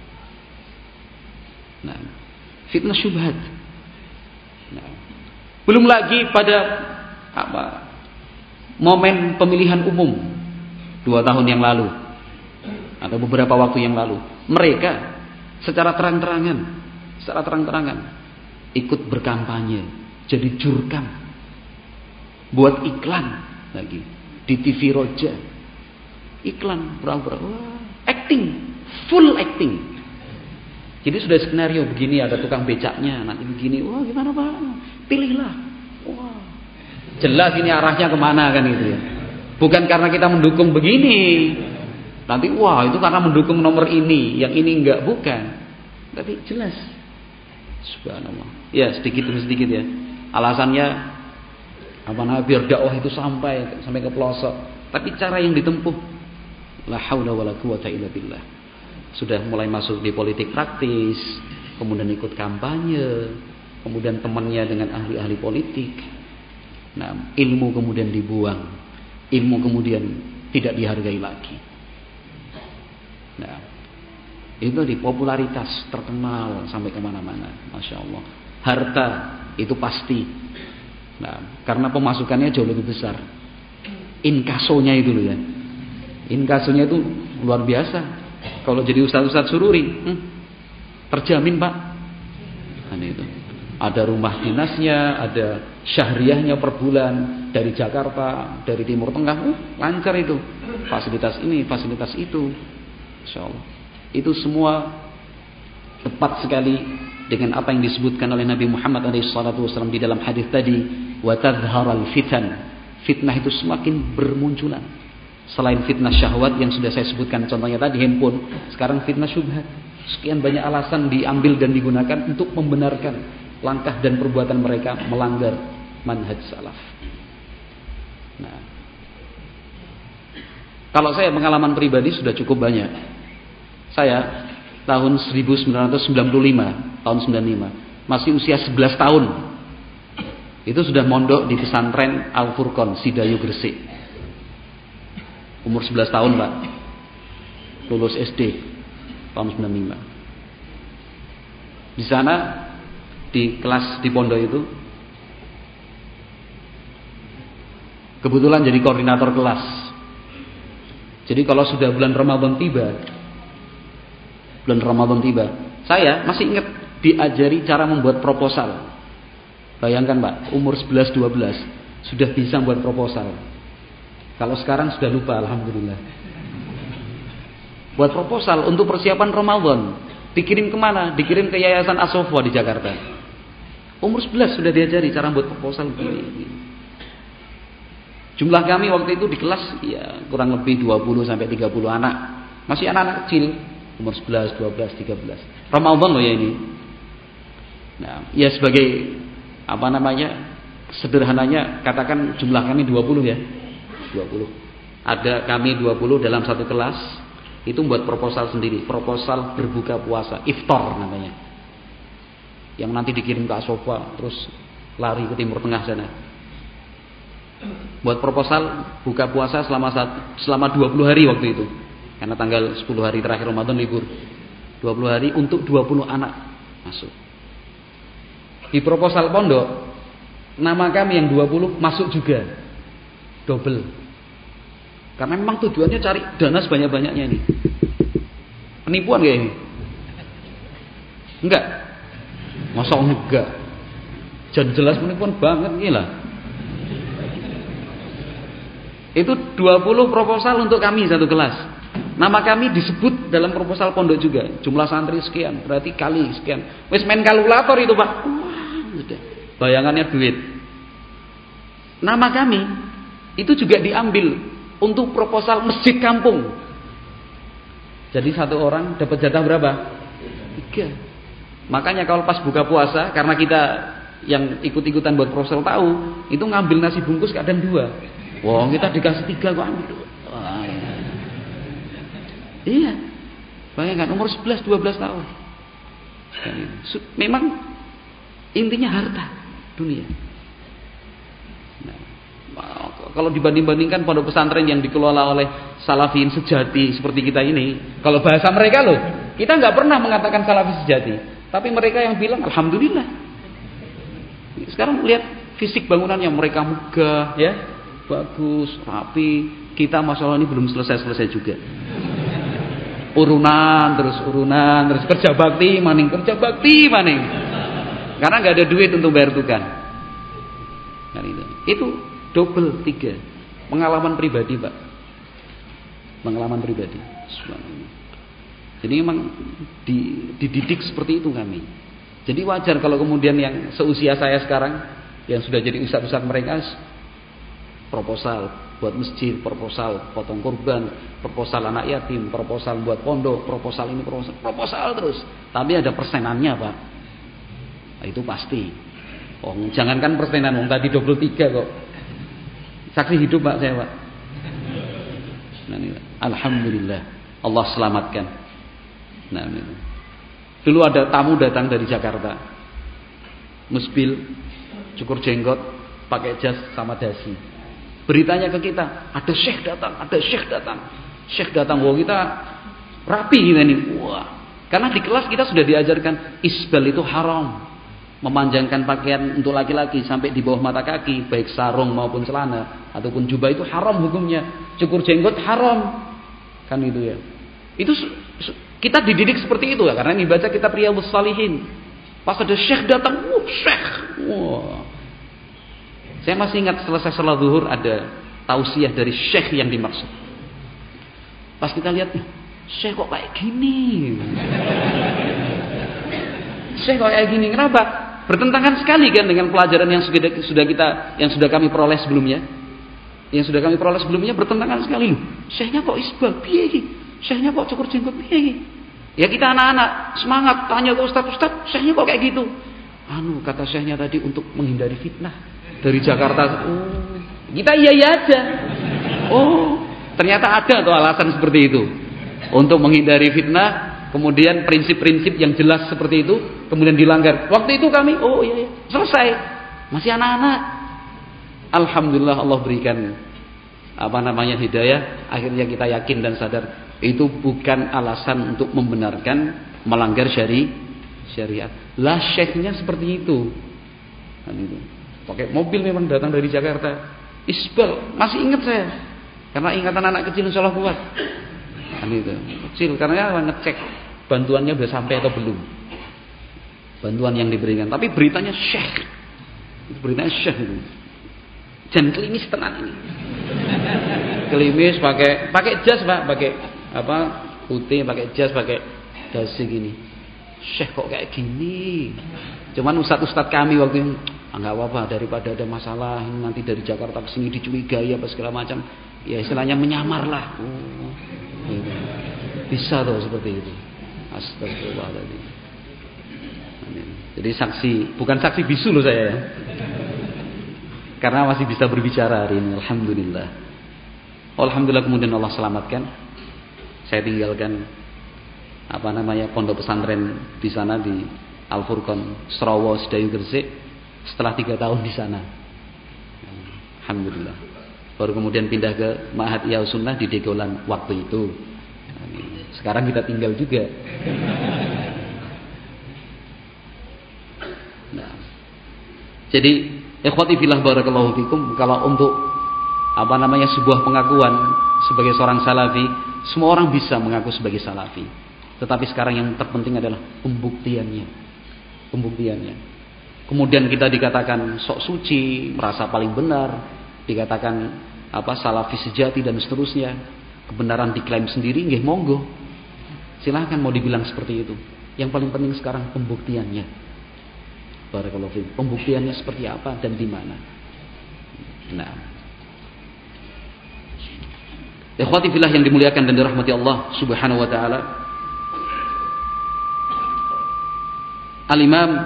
[SPEAKER 1] Nah, fitnah syubhat. Nah, belum lagi pada apa? Momen pemilihan umum dua tahun yang lalu atau beberapa waktu yang lalu, mereka secara terang-terangan, secara terang-terangan ikut berkampanye, jadi jurkam, buat iklan lagi di T V Roja, iklan berapa-berapa, acting, full acting. Jadi sudah skenario begini, ada tukang becaknya, nanti begini, wah gimana Pak, pilihlah, wah. Jelas ini arahnya kemana kan itu ya. Bukan karena kita mendukung begini. Nanti wah itu karena mendukung nomor ini, yang ini enggak, bukan. Tapi jelas. Subhanallah. Ya sedikit demi sedikit ya. Alasannya apa namanya biar dakwah itu sampai sampai ke pelosok. Tapi cara yang ditempuh la haula wala quwata illa billah. Sudah mulai masuk di politik praktis, kemudian ikut kampanye, kemudian temannya dengan ahli-ahli politik. Nah, ilmu kemudian dibuang, ilmu kemudian tidak dihargai lagi. Nah, Itu di popularitas, terkenal sampai kemana-mana, masya Allah. Harta itu pasti. Nah, karena pemasukannya jauh lebih besar. Inkasonya itu loh ya. Inkasonya itu luar biasa. Kalau jadi ustaz-ustaz sururi, hmm, terjamin pak. Nah, itu. Ada rumah dinasnya, ada syahriahnya per bulan dari Jakarta, dari Timur Tengah, uh, lancar itu. Fasilitas ini, fasilitas itu, insya Allah. Itu semua tepat sekali dengan apa yang disebutkan oleh Nabi Muhammad shallallahu alaihi wasallam di dalam hadis tadi. Wa tadhharal fitan. Fitnah itu semakin bermunculan. Selain fitnah syahwat yang sudah saya sebutkan contohnya tadi handphone, sekarang fitnah syubhat. Sekian banyak alasan diambil dan digunakan untuk membenarkan langkah dan perbuatan mereka melanggar manhaj salaf. Nah, kalau saya pengalaman pribadi sudah cukup banyak. Saya tahun seribu sembilan ratus sembilan puluh lima, tahun sembilan puluh lima, masih usia sebelas tahun. Itu sudah mondok di pesantren Al-Furqan, Sidayu Gresik. Umur sebelas tahun, Pak. Lulus S D tahun sembilan puluh lima. Di sana di kelas di pondok itu kebetulan jadi koordinator kelas. Jadi kalau sudah bulan Ramadan tiba, bulan Ramadan tiba, saya masih ingat diajari cara membuat proposal. Bayangkan Pak, umur sebelas dua belas sudah bisa membuat proposal. Kalau sekarang sudah lupa, alhamdulillah. Buat proposal untuk persiapan Ramadan, dikirim kemana? Dikirim ke Yayasan As-Sofwa di Jakarta. Umur sebelas sudah diajari cara membuat proposal begini. Jumlah kami waktu itu di kelas ya kurang lebih dua puluh sampai tiga puluh anak. Masih anak-anak kecil, umur sebelas, dua belas, tiga belas. Ramadan loh ya ini. Nah, ya sebagai apa namanya? Sederhananya katakan jumlah kami dua puluh ya. dua puluh. Ada kami dua puluh dalam satu kelas, itu buat proposal sendiri, proposal berbuka puasa, iftar namanya. Yang nanti dikirim ke As-Sofwa terus lari ke Timur Tengah sana. Buat proposal buka puasa selama selama dua puluh hari waktu itu. Karena tanggal sepuluh hari terakhir Ramadan libur. dua puluh hari untuk dua puluh anak masuk. Di proposal pondok, nama kami yang dua puluh masuk juga. Double. Karena memang tujuannya cari dana sebanyak-banyaknya ini. Penipuan kayak ini? Enggak. Masa enggak? Jangan jelas penipuan banget ini lah. Itu dua puluh proposal untuk kami satu kelas. Nama kami disebut dalam proposal pondok juga. Jumlah santri sekian, berarti kali sekian. Wis main kalkulator itu, Pak. Wah, sudah. Bayangannya duit. Nama kami itu juga diambil untuk proposal masjid kampung. Jadi satu orang dapat jatah berapa? Tiga. Makanya kalau pas buka puasa, karena kita yang ikut-ikutan buat proposal tahu, itu ngambil nasi bungkus kadang dua. Wah, wow, kita dikasih tiga kok ambil. Wah, ya. Iya. Bayangkan umur sebelas dua belas tahun. Memang intinya harta dunia. Nah, kalau dibanding-bandingkan pondok pesantren yang dikelola oleh salafin sejati seperti kita ini, kalau bahasa mereka loh, kita nggak pernah mengatakan salafi sejati, tapi mereka yang bilang alhamdulillah. Sekarang lihat fisik bangunannya, mereka megah, ya, bagus, rapi. Kita masalah ini belum selesai-selesai juga. Urunan terus urunan terus kerja bakti maning kerja bakti maning. Karena nggak ada duit untuk bayar tukang. Kan itu. Itu double tiga. Pengalaman pribadi, Pak. Pengalaman pribadi. Jadi memang dididik seperti itu kami. Jadi wajar kalau kemudian yang seusia saya sekarang yang sudah jadi ustaz-ustaz mereka proposal buat masjid, proposal potong kurban, proposal anak yatim, proposal buat pondok, proposal ini, proposal, proposal terus. Tapi ada persenannya, Pak. Nah, itu pasti. Oh, jangankan persenan, wong tadi dua puluh tiga kok. Saksi hidup, Pak, saya, Pak. Nah, ini, alhamdulillah, Allah selamatkan. Nah, ini. Dulu ada tamu datang dari Jakarta. Musbil, cukur jenggot, pakai jas sama dasi. Beritanya ke kita, ada syekh datang, ada syekh datang. Syekh datang, wah kita rapi kita nih. Wah, Karena di kelas kita sudah diajarkan isbal itu haram. Memanjangkan pakaian untuk laki-laki sampai di bawah mata kaki, baik sarung maupun celana ataupun jubah itu haram hukumnya. Cukur jenggot haram. Kan itu ya. Itu kita dididik seperti itu ya, karena ini baca kitab Riyadhus Shalihin. Pas ada syekh datang, wah, syekh. Wah. Saya masih ingat selesai salat zuhur ada tausiah dari syekh yang dimaksud. Pas kita lihat, syekh kok kayak gini? Syekh kok kayak gini? Kenapa? Bertentangan sekali kan dengan pelajaran yang sudah, sudah kita yang sudah kami peroleh sebelumnya. Yang sudah kami peroleh sebelumnya bertentangan sekali loh. Syekhnya kok isbal, piye iki? Syekhnya kok cukur jenggot, piye iki? Ya kita anak-anak semangat tanya ke ustaz-ustaz, syekhnya kok kayak gitu? Anu kata syekhnya tadi untuk menghindari fitnah dari Jakarta. Oh, kita iya iya aja. Oh, ternyata ada tuh alasan seperti itu. Untuk menghindari fitnah. Kemudian prinsip-prinsip yang jelas seperti itu kemudian dilanggar. Waktu itu kami, oh iya, iya. Selesai. Masih anak-anak. Alhamdulillah Allah berikan apa namanya hidayah. Akhirnya kita yakin dan sadar itu bukan alasan untuk membenarkan melanggar syari syariat. Lah syekhnya seperti itu. Kan itu. Pakai mobil memang datang dari Jakarta. Isbal, masih ingat saya. Karena ingatan anak kecil insyaallah kuat. Kan itu. Kecil karena ngecek bantuannya udah sampai atau belum. Bantuan yang diberikan, tapi beritanya syekh. Beritanya syekh itu. Jan klimis tenan ini. Klimis pakai pakai jas, Pak, pakai apa? Putih, pakai jas, pakai dasi gini. Syekh kok kayak gini. Cuman ustaz-ustaz kami waktu itu enggak apa-apa daripada ada masalah nanti dari Jakarta ke sini dicurigai apa segala macam. Ya istilahnya menyamar lah. Oh, gitu. Bisa tuh seperti itu. Astagfirullahaladzim. Jadi saksi, bukan saksi bisu loh saya ya. Karena masih bisa berbicara hari ini, alhamdulillah. Alhamdulillah kemudian Allah selamatkan. Saya tinggalkan apa namanya pondok pesantren di sana di Al Furqon Srawa Sedayu Gresik setelah tiga tahun di sana. Alhamdulillah. Baru kemudian pindah ke Ma'had Ihya Sunnah di Degolan waktu itu. Sekarang kita tinggal juga. Nah, jadi ikhwati fillah barakallahu fikum, kalau untuk apa namanya sebuah pengakuan sebagai seorang salafi, semua orang bisa mengaku sebagai salafi. Tetapi sekarang yang terpenting adalah pembuktiannya. Pembuktiannya. Kemudian kita dikatakan sok suci, merasa paling benar, dikatakan apa salafi sejati dan seterusnya. Kebenaran diklaim sendiri, nggih monggo. Silahkan mau dibilang seperti itu. Yang paling penting sekarang pembuktiannya. Barakallahu fiik. Pembuktiannya seperti apa dan di mana. Nah. Ikhwati fillah yang dimuliakan dan dirahmati Allah Subhanahu wa taala. Al-Imam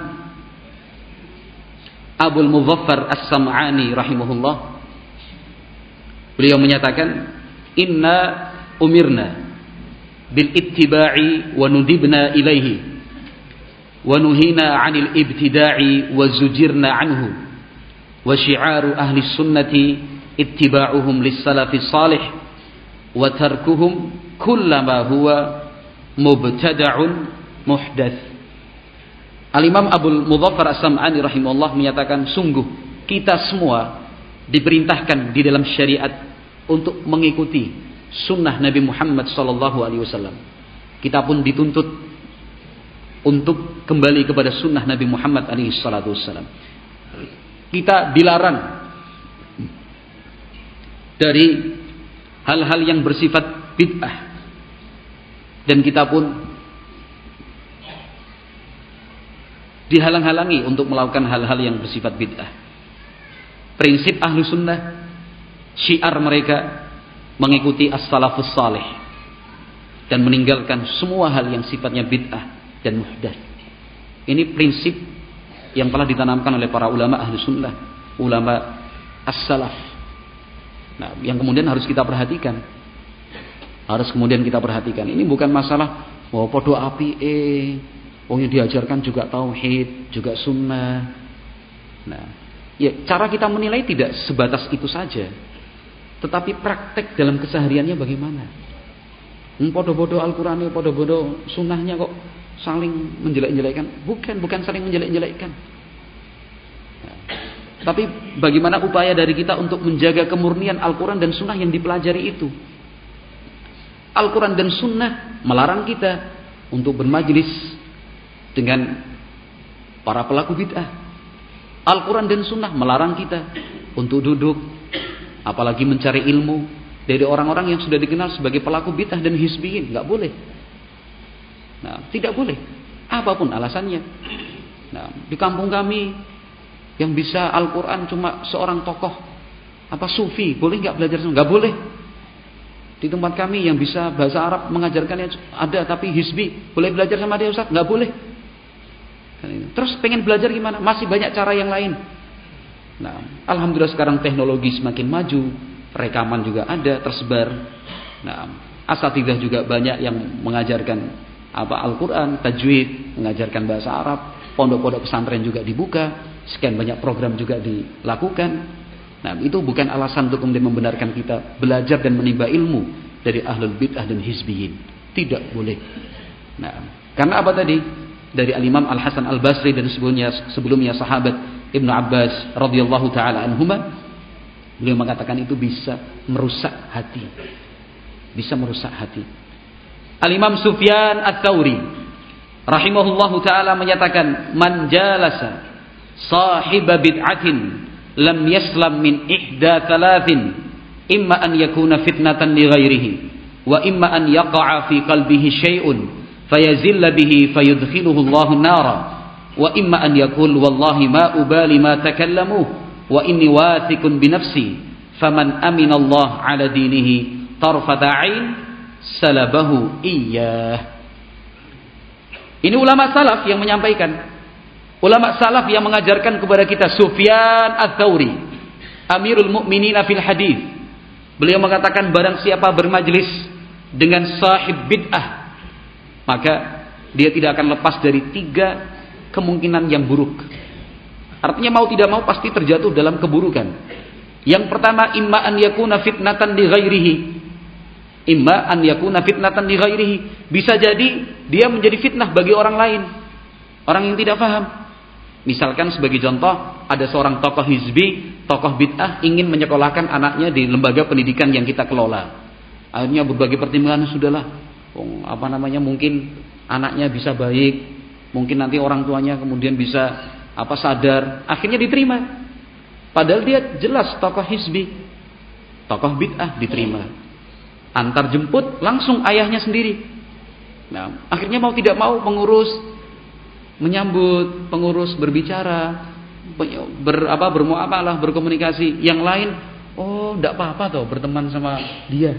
[SPEAKER 1] Abul Muzaffar As-Sam'ani rahimahullah, beliau menyatakan, inna umirna bil ittiba'i wa nudibna ilaihi wa nuhina 'anil ibtida'i wa zujirna 'anhu wa syi'aru ahli sunnati ittiba'uhum lis-salafi salih wa tarkuhum kullama huwa mubtada'un muhdats. Al-Imam Abul Muzaffar As-Sam'ani rahimahullah menyatakan, sungguh kita semua diperintahkan di dalam syariat untuk mengikuti sunnah Nabi Muhammad sallallahu alaihi wasallam. Kita pun dituntut untuk kembali kepada sunnah Nabi Muhammad alaihi salatu wasallam. Kita dilarang dari hal-hal yang bersifat bid'ah, dan kita pun dihalang-halangi untuk melakukan hal-hal yang bersifat bid'ah. Prinsip ahlu sunnah, syiar mereka mengikuti as-salafus salih dan meninggalkan semua hal yang sifatnya bid'ah dan muhdats. Ini prinsip yang telah ditanamkan oleh para ulama ahlu sunnah, ulama as-salaf. Nah, yang kemudian harus kita perhatikan. Harus kemudian kita perhatikan. Ini bukan masalah oh podo api eh oh yang diajarkan juga tauhid, juga sunnah. Nah, ya cara kita menilai tidak sebatas itu saja. Tetapi praktek dalam kesehariannya bagaimana? Hmm, podo-podo Al-Qur'an, podo-podo sunnahnya kok saling menjelek-jelekkan. Bukan, bukan saling menjelek-jelekkan. Ya. Tapi bagaimana upaya dari kita untuk menjaga kemurnian Al-Quran dan Sunnah yang dipelajari itu. Al-Quran dan Sunnah melarang kita untuk bermajlis dengan para pelaku bid'ah. Al-Quran dan Sunnah melarang kita untuk duduk, apalagi mencari ilmu dari orang-orang yang sudah dikenal sebagai pelaku bid'ah dan hizbiyin. Nggak boleh. Nah, tidak boleh. Apapun alasannya. Nah, di kampung kami yang bisa Al-Quran cuma seorang tokoh apa sufi, boleh nggak belajar? Nggak boleh. Di tempat kami yang bisa bahasa Arab mengajarkannya ada, tapi hizbi, boleh belajar sama dia Ustaz? Nggak boleh. Terus pengen belajar gimana? Masih banyak cara yang lain. Nah, alhamdulillah sekarang teknologi semakin maju, rekaman juga ada tersebar. Nah, asatidzah juga banyak yang mengajarkan apa Al-Quran, tajwid, mengajarkan bahasa Arab, pondok-pondok pesantren juga dibuka, sekian banyak program juga dilakukan. Nah, itu bukan alasan untuk kemudian membenarkan kita belajar dan menimba ilmu dari ahlul bid'ah dan hizbiyin. Tidak boleh. Nah, karena apa tadi? Dari Al-Imam Al-Hasan Al-Basri dan sebelumnya sebelumnya sahabat Ibnu Abbas radhiyallahu taala anhuma, beliau mengatakan itu bisa merusak hati. Bisa merusak hati. Al-Imam Sufyan Ats-Tsauri rahimahullahu taala menyatakan, "Man jalasa sahiba bid'atin lam yaslam min ihda thalathin, imma an yakuna fitnatan li ghairihi wa imma an yaqa'a fi qalbihi syai'un fayazilla bihi fayudkhiluhu Allahu an-nara wa imma an yaqul wallahi ma ubali ma takallamu wa inni wathiqun bi nafsi faman amina Allah ala dinihi tarfata 'ain salabahu iyyah." Ini ulama salaf yang menyampaikan. Ulama salaf yang mengajarkan kepada kita. Sufyan Ats-Tsauri, Amirul Mukminin fil hadis. Beliau mengatakan, barang siapa bermajlis dengan sahib bid'ah, maka dia tidak akan lepas dari tiga kemungkinan yang buruk. Artinya mau tidak mau pasti terjatuh dalam keburukan. Yang pertama, imma an yakuna fitnatan li ghairihi. Imma an yakuna fitnatan li ghairihi. Bisa jadi dia menjadi fitnah bagi orang lain, orang yang tidak paham. Misalkan sebagai contoh, ada seorang tokoh hizbi, tokoh bid'ah ingin menyekolahkan anaknya di lembaga pendidikan yang kita kelola. Akhirnya berbagai pertimbangan, sudahlah, oh, apa namanya, mungkin anaknya bisa baik, mungkin nanti orang tuanya kemudian bisa apa sadar, akhirnya diterima. Padahal dia jelas tokoh hizbi, tokoh bid'ah, diterima. Antar jemput langsung ayahnya sendiri. Nah, akhirnya mau tidak mau pengurus menyambut, pengurus berbicara, ber, apa, bermuamalah, berkomunikasi. Yang lain, oh, tidak apa-apa toh berteman sama dia.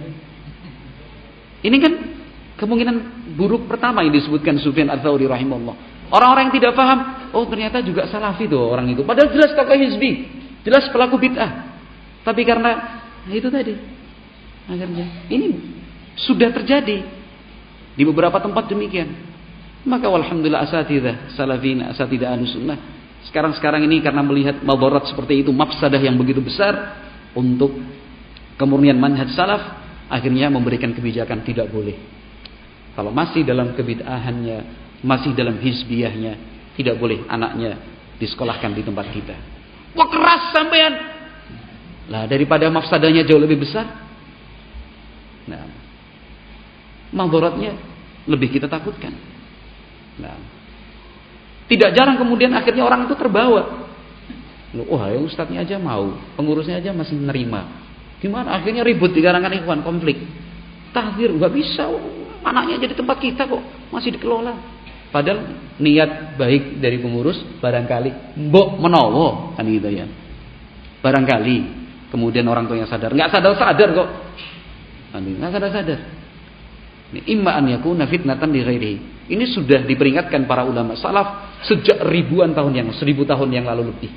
[SPEAKER 1] Ini kan kemungkinan buruk pertama yang disebutkan Sufyan Ats-Tsauri rahimahullah. Orang-orang yang tidak paham, oh ternyata juga salafi tuh orang itu. Padahal jelas tokoh hizbi, jelas pelaku bid'ah. Tapi karena itu tadi, akhirnya ini sudah terjadi di beberapa tempat demikian. Maka walhamdulillah asatidzah salafin, asatidzah ahlus sunnah sekarang-sekarang ini karena melihat madarat seperti itu, mafsadah yang begitu besar untuk kemurnian manhaj salaf, akhirnya memberikan kebijakan tidak boleh. Kalau masih dalam kebid'ahannya, masih dalam hizbiyahnya, tidak boleh anaknya disekolahkan di tempat kita. Wah, keras sampean. Lah, daripada mafsadahnya jauh lebih besar. Nah, madaratnya lebih kita takutkan. Nah, tidak jarang kemudian akhirnya orang itu terbawa. Wah, ya ustadznya aja mau, pengurusnya aja masih menerima. Gimana? Akhirnya ribut di kalangan ikhwan, konflik. Tahzir, nggak bisa, anaknya jadi tempat kita kok masih dikelola. Padahal niat baik dari pengurus barangkali mbok menowo kan gitu ya. Barangkali kemudian orang tuanya sadar, nggak sadar-sadar kok. Nggak sadar-sadar. Imma an yakuna fitnatan li ghairihi. Ini sudah diperingatkan para ulama salaf sejak ribuan tahun yang seribu tahun yang lalu lebih.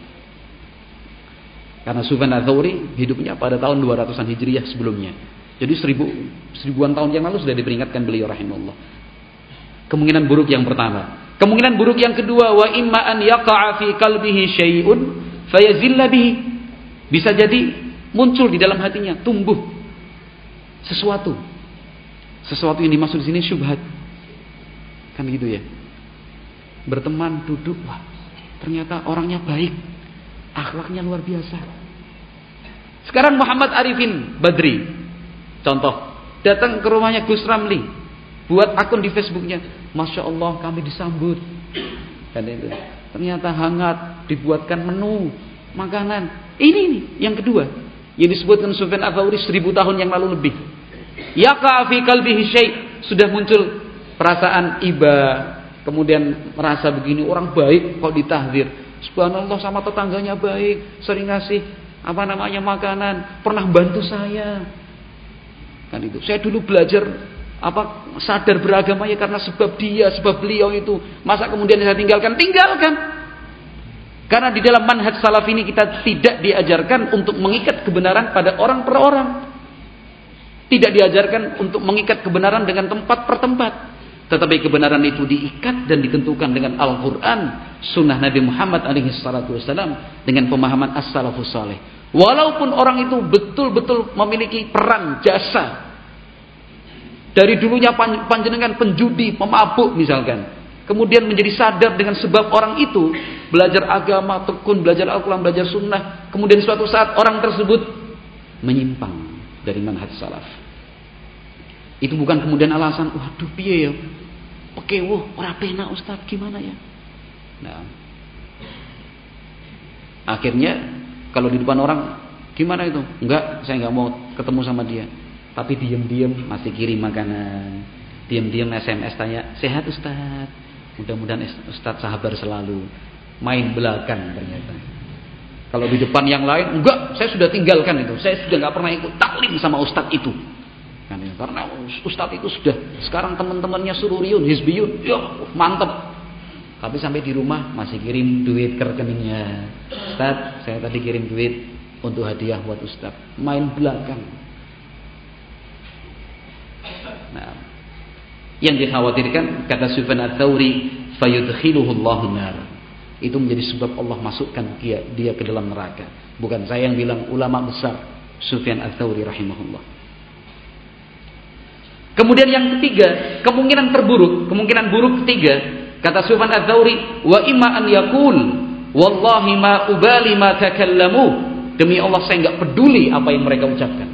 [SPEAKER 1] Karena Sufyan Ats-Tsauri hidupnya pada tahun dua ratusan Hijriah sebelumnya. Jadi seribu, seribuan tahun yang lalu sudah diperingatkan beliau rahimahullah. Kemungkinan buruk yang pertama. Kemungkinan buruk yang kedua, wa imma an yaqa'a fi qalbihi syai'un fayazilla bihi. Bisa jadi muncul di dalam hatinya, tumbuh sesuatu. Sesuatu yang dimaksud di sini syubhat. Kan gitu ya. berteman, duduk, wah, ternyata orangnya baik, akhlaknya luar biasa. Sekarang Muhammad Arifin Badri, contoh, datang ke rumahnya Gus Ramli, buat akun di Facebooknya, Masya Allah kami disambut, kan itu. Ternyata hangat, dibuatkan menu makanan. Ini nih yang kedua, yang disebutkan Sufyan Ats-Tsauri seribu tahun yang lalu lebih. Yaqa fi qalbihi syai', sudah muncul perasaan iba, kemudian merasa begini, orang baik kok ditahdir. Subhanallah, sama tetangganya baik, sering ngasih apa namanya makanan, pernah bantu saya. Kan itu. Saya dulu belajar apa sadar beragama ya karena sebab dia, sebab beliau itu. Masa kemudian saya tinggalkan? Tinggalkan. Karena di dalam manhaj salaf ini kita tidak diajarkan untuk mengikat kebenaran pada orang per orang. Tidak diajarkan untuk mengikat kebenaran dengan tempat per tempat. Tetapi kebenaran itu diikat dan ditentukan dengan Al-Quran, sunnah Nabi Muhammad alaihi salatu wassalam, dengan pemahaman as-salafus saleh. Walaupun orang itu betul-betul memiliki peran jasa, dari dulunya panjenengan penjudi, pemabuk misalkan, kemudian menjadi sadar dengan sebab orang itu belajar agama, tekun, belajar Al-Quran, belajar sunnah, kemudian suatu saat orang tersebut menyimpang dari manhaj salaf. Itu bukan kemudian alasan, waduh piye ya, pekewo, ora penak Ustaz, gimana ya. Nah, akhirnya kalau di depan orang, gimana itu? Enggak, saya enggak mau ketemu sama dia. Tapi diam-diam masih kirim makanan, diam-diam S M S tanya, sehat Ustaz? Mudah-mudahan Ustaz sabar selalu. Main belakang ternyata. Kalau di depan yang lain, enggak, saya sudah tinggalkan itu. Saya sudah enggak pernah ikut taklim sama Ustaz itu. Kan, ya, karena Ustaz itu sudah sekarang teman-temannya sururiyun, hizbiyun, ya mantep. Tapi sampai di rumah masih kirim duit ke rekeningnya. Ustaz, saya tadi kirim duit untuk hadiah buat Ustaz. Main belakang. Nah, yang dikhawatirkan kata Sufyan Ats-Tsauri, fayudkhiluhu Allahu nar. Itu menjadi sebab Allah masukkan dia, dia ke dalam neraka. Bukan saya yang bilang, ulama besar Sufyan Ats-Tsauri rahimahullah. Kemudian yang ketiga, kemungkinan terburuk, kemungkinan buruk ketiga, kata Sufyan Ats-Tsauri, wa imma an yaqul wallahi ma ubali ma takallamu, demi Allah saya enggak peduli apa yang mereka ucapkan.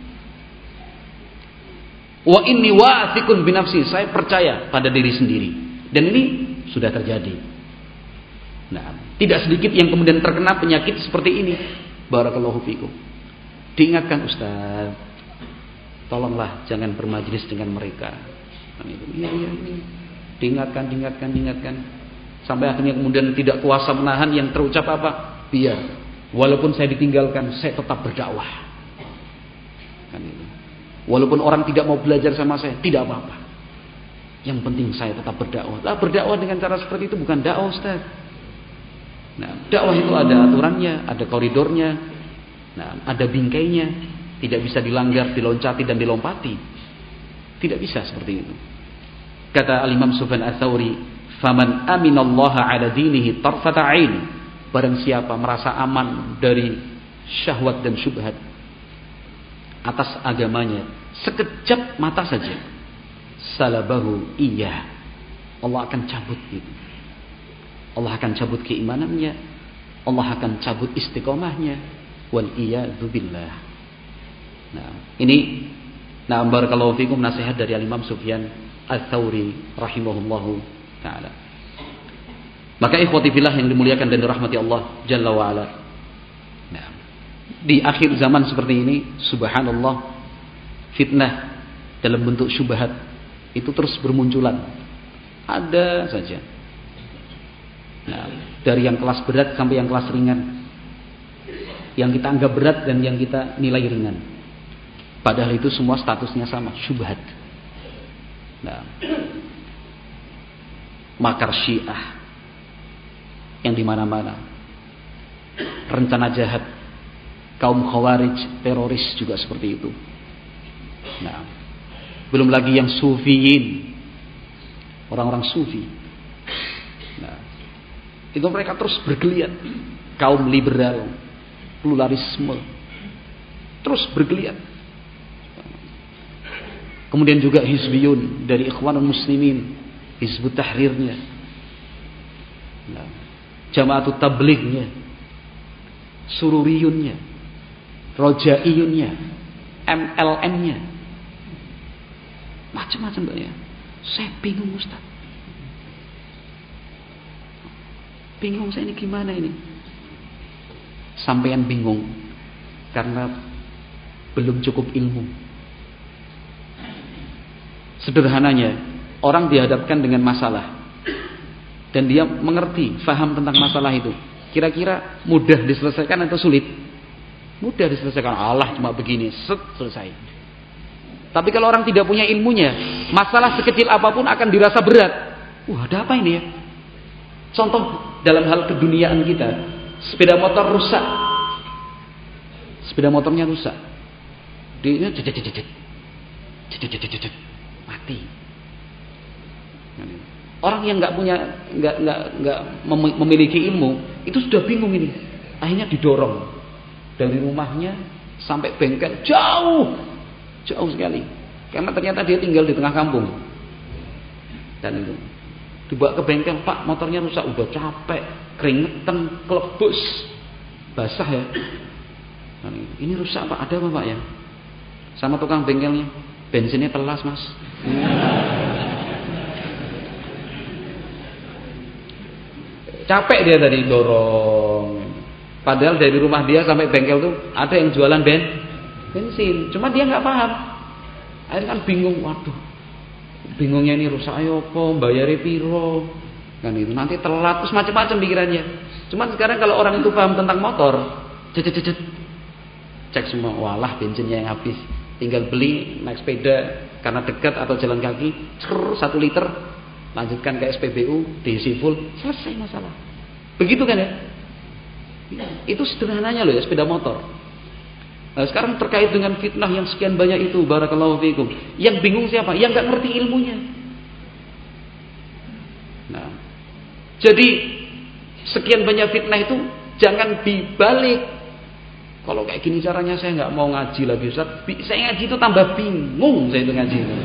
[SPEAKER 1] Wa inni wathiqun bi nafsi, saya percaya pada diri sendiri. Dan ini sudah terjadi. Nah, tidak sedikit yang kemudian terkena penyakit seperti ini. Barakallahu fikum. Diingatkan Ustaz, tolonglah jangan bermajlis dengan mereka. Iya, iya, iya. Diingatkan, diingatkan, diingatkan. Sampai akhirnya kemudian tidak kuasa menahan, yang terucap apa? Biar. Walaupun saya ditinggalkan, saya tetap berdakwah. Kan itu. Walaupun orang tidak mau belajar sama saya, tidak apa-apa. Yang penting saya tetap berdakwah. Lah, berdakwah dengan cara seperti itu bukan dakwah, Ustaz. Nah, dakwah itu ada aturannya, ada koridornya. Nah, ada bingkainya. Tidak bisa dilanggar, diloncati dan dilompati. Tidak bisa seperti itu. Kata Al-Imam Sufyan Ats-Tsauri, "Faman aminallaha 'ala dinihi tarfata 'ain." Barang siapa merasa aman dari syahwat dan syubhat atas agamanya sekejap mata saja, salabahu iya, Allah akan cabut itu. Allah akan cabut keimanannya, Allah akan cabut istiqomahnya, wal iyadzu billah. Nah, ini nah barakallahu fikum nasihat dari Imam Sufyan Ats-Tsauri rahimahullahu taala. Maka ikhwati fillah yang dimuliakan dan dirahmati Allah Jalla wa ala. Nah, di akhir zaman seperti ini, subhanallah, fitnah dalam bentuk syubhat itu terus bermunculan. Ada saja. Nah, dari yang kelas berat sampai yang kelas ringan. Yang kita anggap berat dan yang kita nilai ringan. Padahal itu semua statusnya sama, syubhat. Nah, makar Syiah yang di mana-mana. Rencana jahat kaum Khawarij, teroris juga seperti itu. Nah, belum lagi yang sufiyin, orang-orang sufi. Nah, itu mereka terus bergeliat. Kaum liberal, pluralisme, terus bergeliat. Kemudian juga hizbiyun dari Ikhwanul Muslimin, Hizbut Tahrirnya. Nah, Jamaatut Tablighnya, Sururiyunnya, Rojaiyunnya, M L M-nya, macam-macam Mbak ya. Saya bingung Ustaz. Bingung saya ini gimana ini? Sampean bingung karena belum cukup ilmu. Sederhananya, orang dihadapkan dengan masalah dan dia mengerti, faham tentang masalah itu. Kira-kira mudah diselesaikan atau sulit? Mudah diselesaikan. Allah cuma begini, set, selesai. Tapi kalau orang tidak punya ilmunya, masalah sekecil apapun akan dirasa berat. Wah, ada apa ini ya? Contoh dalam hal keduniaan kita, sepeda motor rusak. Sepeda motornya rusak. Dia jejet jejet jejet jejet jejet mati. Orang yang nggak punya, nggak nggak nggak memiliki ilmu, itu sudah bingung ini. Akhirnya didorong dari rumahnya sampai bengkel jauh, jauh sekali. Karena ternyata dia tinggal di tengah kampung. Dan itu dibawa ke bengkel, Pak, motornya rusak, udah capek, keringetan, kelebus, basah ya. Nah, ini rusak Pak, ada apa Pak ya? Sama tukang bengkelnya, bensinnya telas Mas. Capek dia tadi dorong. Padahal dari rumah dia sampai bengkel tuh ada yang jualan ben bensin. Cuma dia nggak paham. Akhirnya kan bingung. Waduh, bingungnya ini rusak ayo apa, bayari piro. Kan itu nanti telat terus macam-macam pikirannya. Cuma sekarang kalau orang itu paham tentang motor, cet cet cek semua, walah bensinnya yang habis. Tinggal beli naik sepeda karena dekat atau jalan kaki, cer satu liter. Lanjutkan ke S P B U, diisi full, selesai masalah. Begitu kan ya? Itu sederhananya loh ya sepeda motor. Nah, sekarang terkait dengan fitnah yang sekian banyak itu, barakallahu fikum. Yang bingung siapa? Yang nggak ngerti ilmunya. Nah, jadi sekian banyak fitnah itu jangan dibalik. Kalau kayak gini caranya saya nggak mau ngaji lagi Ustaz. Saya ngaji itu tambah bingung saya itu ngaji itu.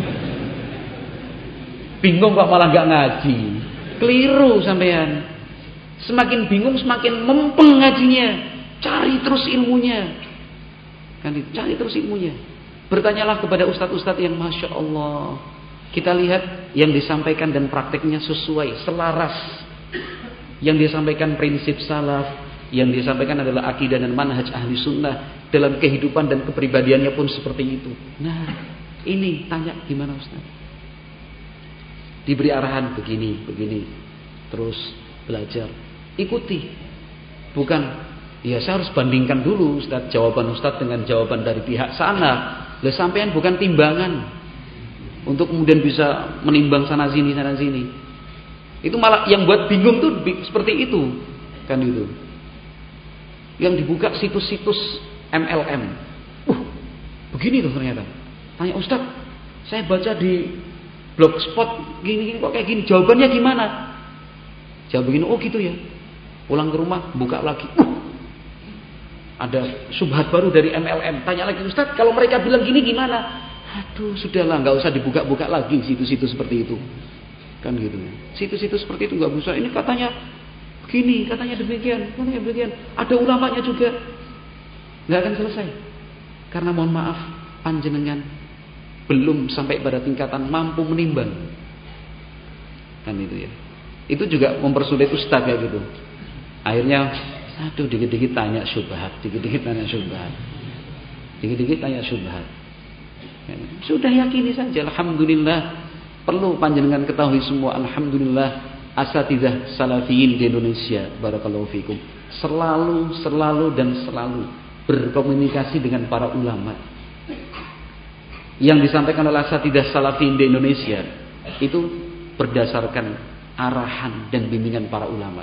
[SPEAKER 1] Bingung kok malah nggak ngaji. Keliru sampean. Semakin bingung semakin mempeng ngajinya. Cari terus ilmunya. Kan itu, cari terus ilmunya. Bertanyalah kepada ustadz-ustadz yang masya Allah. Kita lihat yang disampaikan dan prakteknya sesuai, selaras. Yang disampaikan prinsip salaf, yang disampaikan adalah akidah dan manhaj ahli sunnah. Dalam kehidupan dan kepribadiannya pun seperti itu. Nah, ini tanya gimana Ustaz? Diberi arahan begini, begini, terus belajar, ikuti. Bukan, ya saya harus bandingkan dulu Ustaz, jawaban Ustaz dengan jawaban dari pihak sana. Lah sampean bukan timbangan untuk kemudian bisa menimbang sana sini sana sini. Itu malah yang buat bingung tuh seperti itu, kan itu. Yang dibuka situs-situs M L M. Uh, begini tuh ternyata. Tanya Ustaz, saya baca di blogspot gini-gini kok kayak gini, jawabannya gimana? Jawab begini, oh gitu ya. Pulang ke rumah, buka lagi. Uh, ada subhat baru dari M L M. Tanya lagi, Ustaz, kalau mereka bilang gini gimana? Aduh, sudahlah, nggak usah dibuka-buka lagi situs-situs seperti itu. Kan gitu. Situs-situs seperti itu nggak usah. Ini katanya begini, katanya demikian, katanya demikian. Ada ulamanya juga. Nggak akan selesai. Karena mohon maaf, panjenengan belum sampai pada tingkatan mampu menimbang. Kan itu ya. Itu juga mempersulit ustaz kayak gitu. Akhirnya aduh dikit-dikit tanya syubhat, dikit-dikit tanya syubhat. Dikit-dikit tanya syubhat. Sudah yakini saja alhamdulillah. Perlu panjenengan ketahui semua alhamdulillah asatidzah salafiyin di Indonesia barakallahu fikum selalu selalu dan selalu berkomunikasi dengan para ulama. Yang disampaikan oleh asatidzah salafiyin di Indonesia itu berdasarkan arahan dan bimbingan para ulama.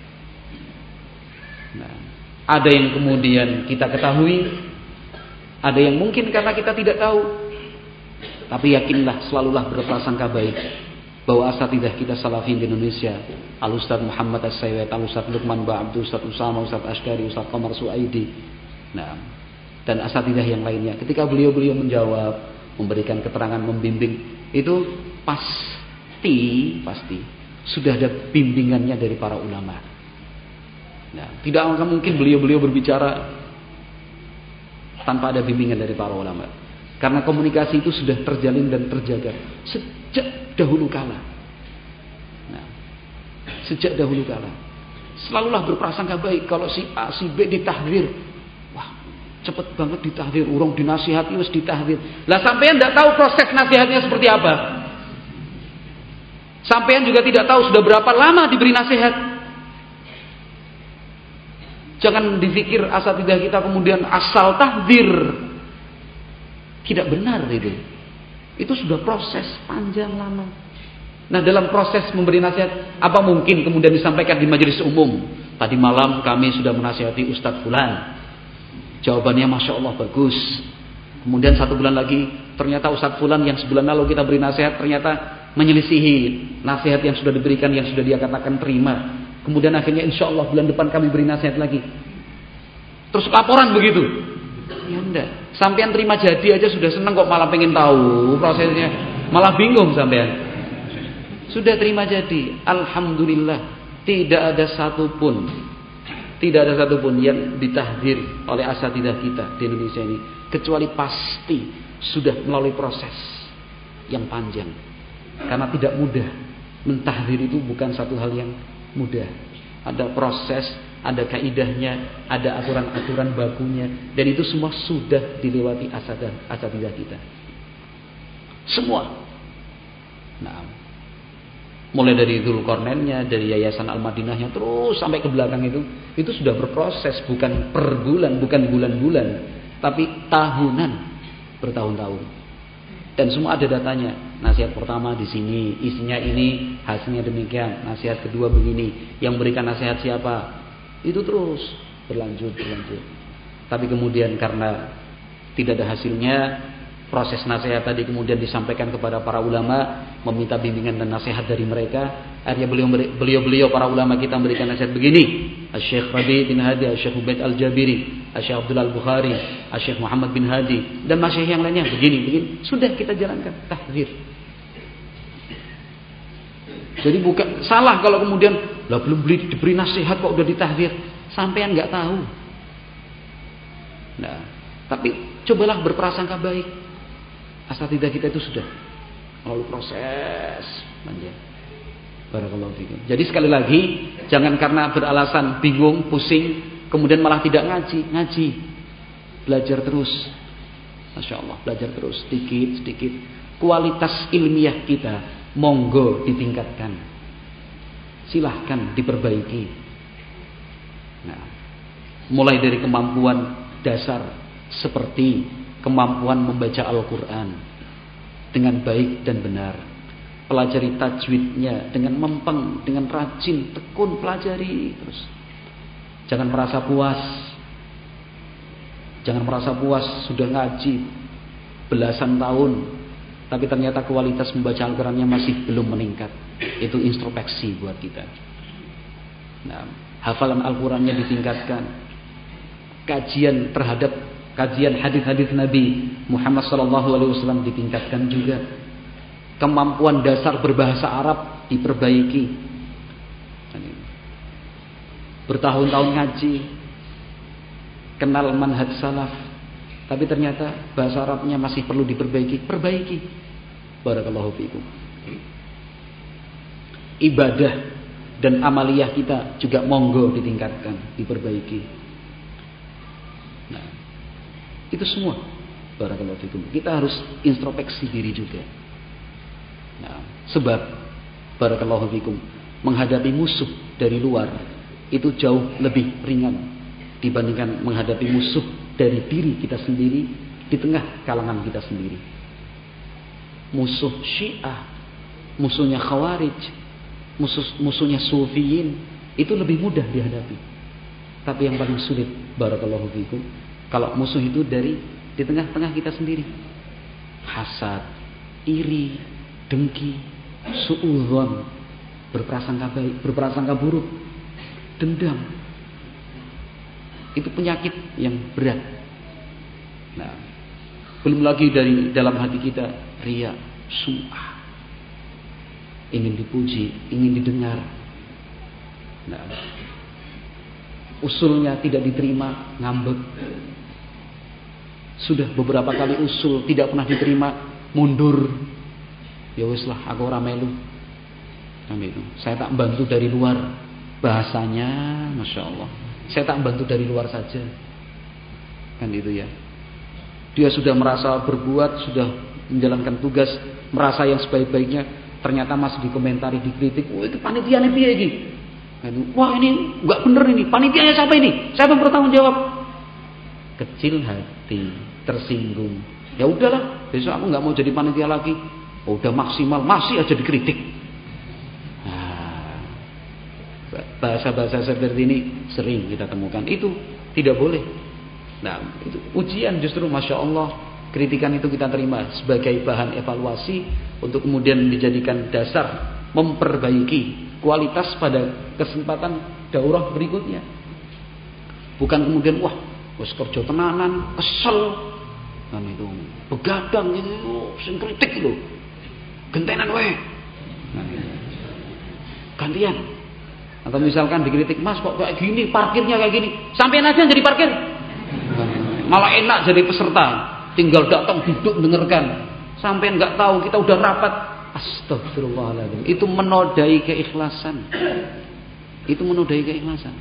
[SPEAKER 1] Nah, ada yang kemudian kita ketahui, ada yang mungkin karena kita tidak tahu. Tapi yakinlah, selalulah berprasangka baik bahwa asatidzah kita salafiyin di Indonesia, Al-Ustaz Muhammad As-Saywet, Al-Ustaz Luqman Ba'abdu, Ustaz Usama, Ustaz Ashkari, Ustaz Qamar Suaidi, nah, dan asatidzah yang lainnya. Ketika beliau-beliau menjawab, memberikan keterangan, membimbing, itu pasti, pasti sudah ada bimbingannya dari para ulama. Nah, tidak akan mungkin beliau-beliau berbicara tanpa ada bimbingan dari para ulama. Karena komunikasi itu sudah terjalin dan terjaga sejak dahulu kala. Nah, sejak dahulu kala. Selalulah berprasangka baik. Kalau si A, si B ditahdir, wah, cepet banget ditahdir. Urung dinasihati wis ditahdir. Lah sampean tidak tahu proses nasihatnya seperti apa. Sampean juga tidak tahu sudah berapa lama diberi nasihat. Jangan dipikir asatidzah kita kemudian asal tahdir. Tidak benar itu. Itu sudah proses panjang lama. Nah, dalam proses memberi nasihat, apa mungkin kemudian disampaikan di majelis umum? Tadi malam kami sudah menasihati Ustadz Fulan. Jawabannya Masya Allah bagus. Kemudian satu bulan lagi, ternyata Ustadz Fulan yang sebulan lalu kita beri nasihat, ternyata menyelisihi nasihat yang sudah diberikan, yang sudah dia katakan terima. Kemudian akhirnya insya Allah bulan depan kami beri nasihat lagi. Terus laporan begitu. Ya enggak. Sampean terima jadi aja sudah senang kok, malah pengen tahu prosesnya. Malah bingung sampean. Sudah terima jadi. Alhamdulillah. Tidak ada satupun. Tidak ada satupun yang ditahdir oleh asatidzah kita di Indonesia ini. Kecuali pasti sudah melalui proses yang panjang. Karena tidak mudah. Mentahdir itu bukan satu hal yang mudah. Ada proses, ada kaidahnya, ada aturan-aturan bakunya, dan itu semua sudah dilewati asatidzah kita. Semua. Nah, mulai dari Dzulqarnainnya, dari Yayasan Al-Madinahnya, terus sampai ke belakang itu, itu sudah berproses, bukan per bulan, bukan bulan-bulan, tapi tahunan, bertahun-tahun. Dan semua ada datanya. Nasihat pertama di sini, isinya ini, hasilnya demikian. Nasihat kedua begini. Yang berikan nasihat siapa? Itu terus berlanjut, berlanjut. Tapi kemudian karena tidak ada hasilnya, proses nasihat tadi kemudian disampaikan kepada para ulama, meminta bimbingan dan nasihat dari mereka. Akhirnya beliau beliau para ulama kita memberikan nasihat begini. Asy-Syaikh Rabi' bin Hadi, Asy-Syaikh Ubaid Al-Jabiri, Asy-Syaikh Abdullah Al-Bukhari, Asy-Syaikh Muhammad bin Hadi, dan masyaikh yang lainnya begini, begini. Sudah kita jalankan tahdzir. Jadi bukan salah kalau kemudian lah belum beli, diberi nasihat kok udah ditahdzir. Sampean nggak tahu. Nah, tapi cobalah berprasangka baik. Asatidzah kita itu sudah melalui proses panjang. Barakallahu fikum. Jadi sekali lagi, jangan karena beralasan bingung, pusing, kemudian malah tidak ngaji. Ngaji. Belajar terus. Masya Allah, belajar terus. Sedikit, sedikit. Kualitas ilmiah kita, monggo ditingkatkan. Silahkan diperbaiki. Nah, mulai dari kemampuan dasar, seperti kemampuan membaca Al-Quran dengan baik dan benar. Pelajari tajwidnya dengan mempeng, dengan rajin, tekun, pelajari terus. Jangan merasa puas. Jangan merasa puas sudah ngaji belasan tahun, tapi ternyata kualitas membaca Al-Qurannya masih belum meningkat. Itu introspeksi buat kita. Nah, hafalan Al-Qurannya ditingkatkan. Kajian terhadap kajian hadis-hadis Nabi Muhammad sallallahu alaihi wasallam ditingkatkan juga. Kemampuan dasar berbahasa Arab diperbaiki. Bertahun-tahun ngaji, kenal manhaj salaf, tapi ternyata bahasa Arabnya masih perlu diperbaiki. Perbaiki. Barakallahu fikum. Ibadah dan amaliyah kita juga monggo ditingkatkan, diperbaiki. Nah, itu semua. Barakallahu fikum. Kita harus introspeksi diri juga. Nah, sebab barakallahu fikum, menghadapi musuh dari luar itu jauh lebih ringan dibandingkan menghadapi musuh dari diri kita sendiri di tengah kalangan kita sendiri. Musuh Syiah, musuhnya Khawarij, musuh musuhnya Sufiyin itu lebih mudah dihadapi. Tapi yang paling sulit barakallahu fikum kalau musuh itu dari di tengah-tengah kita sendiri. Hasad, iri, dengki, suudzon, berprasangka baik, berprasangka buruk, dendam. Itu penyakit yang berat. Nah, belum lagi dari dalam hati kita riya, sum'ah. ingin dipuji, ingin didengar. Nah, usulnya tidak diterima, ngambek. Sudah beberapa kali usul tidak pernah diterima, mundur. Ya wis lah, aku ora melu. Itu. Saya tak bantu dari luar. Bahasanya, masya Allah. Saya tak bantu dari luar saja. Kan itu ya. Dia sudah merasa berbuat, sudah menjalankan tugas, merasa yang sebaik-baiknya, ternyata masih dikomentari, dikritik. Wah, itu panitia nih piye iki? Wah, ini enggak bener ini. Panitianya siapa ini? Siapa yang bertanggung jawab? Kecil hati, tersinggung. Ya udahlah, besok aku enggak mau jadi panitia lagi. Oh, udah maksimal, masih aja dikritik. Nah, bahasa-bahasa seperti ini sering kita temukan. Itu tidak boleh. Nah, itu ujian justru, masya Allah, kritikan itu kita terima sebagai bahan evaluasi untuk kemudian dijadikan dasar memperbaiki kualitas pada kesempatan daurah berikutnya. Bukan kemudian wah, wis kerja tenanan, kesel, kan itu begadang itu, sing kritik lho, gentenan wae. Nah, gantian. Atau misalkan dikritik, Mas kok kayak gini, parkirnya kayak gini, sampean aja jadi parkir. Malah enak jadi peserta, tinggal datang duduk dengarkan. Sampai nggak tahu kita udah rapat. Astagfirullahaladzim. Itu menodai keikhlasan. Itu menodai keikhlasan.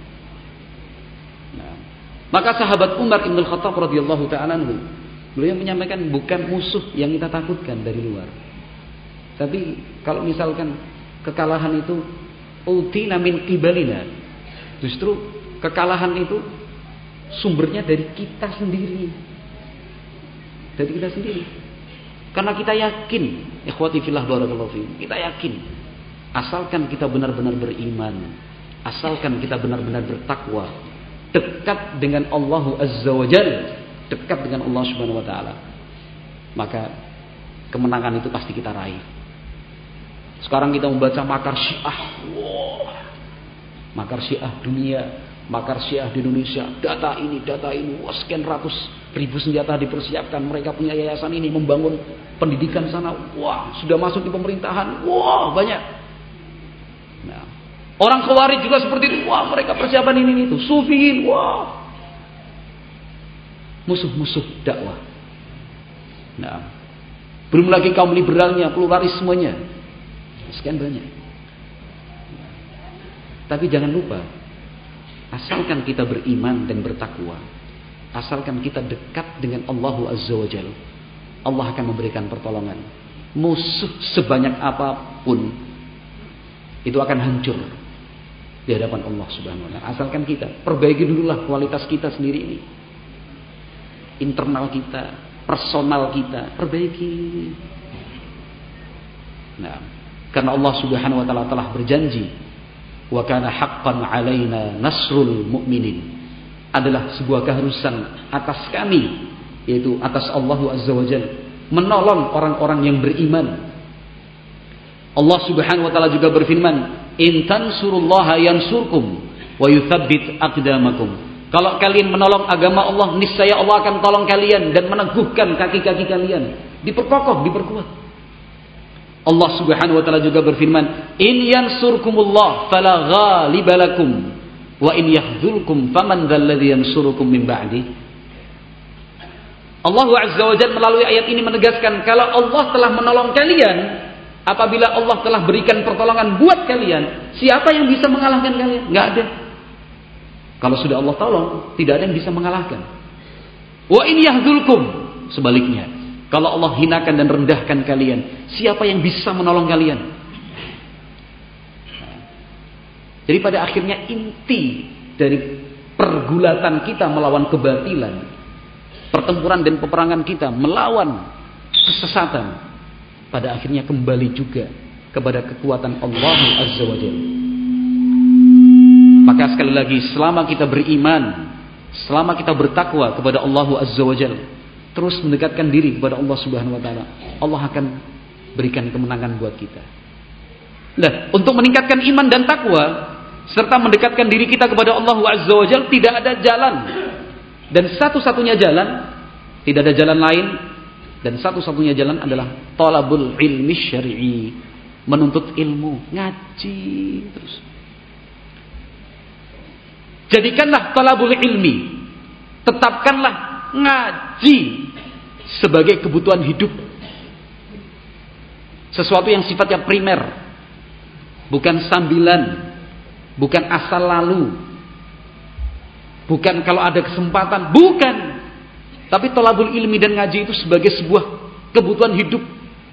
[SPEAKER 1] Nah, maka sahabat Umar Ibn Khattab radhiyallahu ta'ala anhu, beliau menyampaikan bukan musuh yang kita takutkan dari luar. Tapi kalau misalkan kekalahan itu utina min qibalina, justru kekalahan itu sumbernya dari kita sendiri. Dari kita sendiri. Karena kita yakin, ikhwati fillah barakallahu fiikum, kita yakin asalkan kita benar-benar beriman, asalkan kita benar-benar bertakwa, dekat dengan Allah Azza wa Jalla, dekat dengan Allah Subhanahu wa taala, maka kemenangan itu pasti kita raih. Sekarang kita membaca makar Syiah. Wow. Makar Syiah dunia, makar Syiah di Indonesia, data ini, data ini, wah, sekian ratus ribu senjata dipersiapkan, mereka punya yayasan ini, membangun pendidikan sana, wah, sudah masuk di pemerintahan, wah, banyak. Nah, orang Khawarij juga seperti itu, wah, mereka persiapan ini itu, Sufiin, wah, musuh-musuh dakwah. Nah, belum lagi kaum liberalnya, pluralismenya, sekian banyak. Tapi jangan lupa, asalkan kita beriman dan bertakwa, asalkan kita dekat dengan Allah Azza wa Jalla, Allah akan memberikan pertolongan. Musuh sebanyak apapun itu akan hancur di hadapan Allah Subhanahu wa taala. Asalkan kita perbaiki dululah kualitas kita sendiri ini. Internal kita, personal kita, perbaiki. Nah, karena Allah Subhanahu wa taala telah berjanji, wa kana haqqan 'alaina nasrul mu'minin, adalah sebuah keharusan atas kami, yaitu atas Allah Azza wa Jalla, menolong orang-orang yang beriman. Allah Subhanahu wa taala juga berfirman, in tansurullaha yansurkum wa yutsabbit aqdamakum. Kalau kalian menolong agama Allah, niscaya Allah akan tolong kalian dan meneguhkan kaki-kaki kalian, diperkokoh, diperkuat. Allah Subhanahu wa taala juga berfirman, in yansurkumullah fala ghaliba lakum wa in yakhzulkum faman dzalladzi yansurukum min ba'di. Allah Azza wa Jalla melalui ayat ini menegaskan, kalau Allah telah menolong kalian, apabila Allah telah berikan pertolongan buat kalian, siapa yang bisa mengalahkan kalian? Enggak ada. Kalau sudah Allah tolong, tidak ada yang bisa mengalahkan. Wa in yakhzulkum, sebaliknya, kalau Allah hinakan dan rendahkan kalian, siapa yang bisa menolong kalian? Jadi pada akhirnya inti dari pergulatan kita melawan kebatilan, pertempuran dan peperangan kita melawan kesesatan, pada akhirnya kembali juga kepada kekuatan Allah Azza wa Jalla. Maka sekali lagi, selama kita beriman, selama kita bertakwa kepada Allah Azza wa Jalla, terus mendekatkan diri kepada Allah Subhanahu wa taala, Allah akan berikan kemenangan buat kita. Nah, untuk meningkatkan iman dan takwa serta mendekatkan diri kita kepada Allah Azza wa Jalla, tidak ada jalan, dan satu-satunya jalan, tidak ada jalan lain, dan satu-satunya jalan adalah talabul ilmi syar'i, menuntut ilmu, ngaji terus. Jadikanlah talabul ilmi, tetapkanlah ngaji sebagai kebutuhan hidup, sesuatu yang sifatnya primer, bukan sambilan, bukan asal lalu, bukan kalau ada kesempatan, bukan. Tapi talabul ilmi dan ngaji itu sebagai sebuah kebutuhan hidup.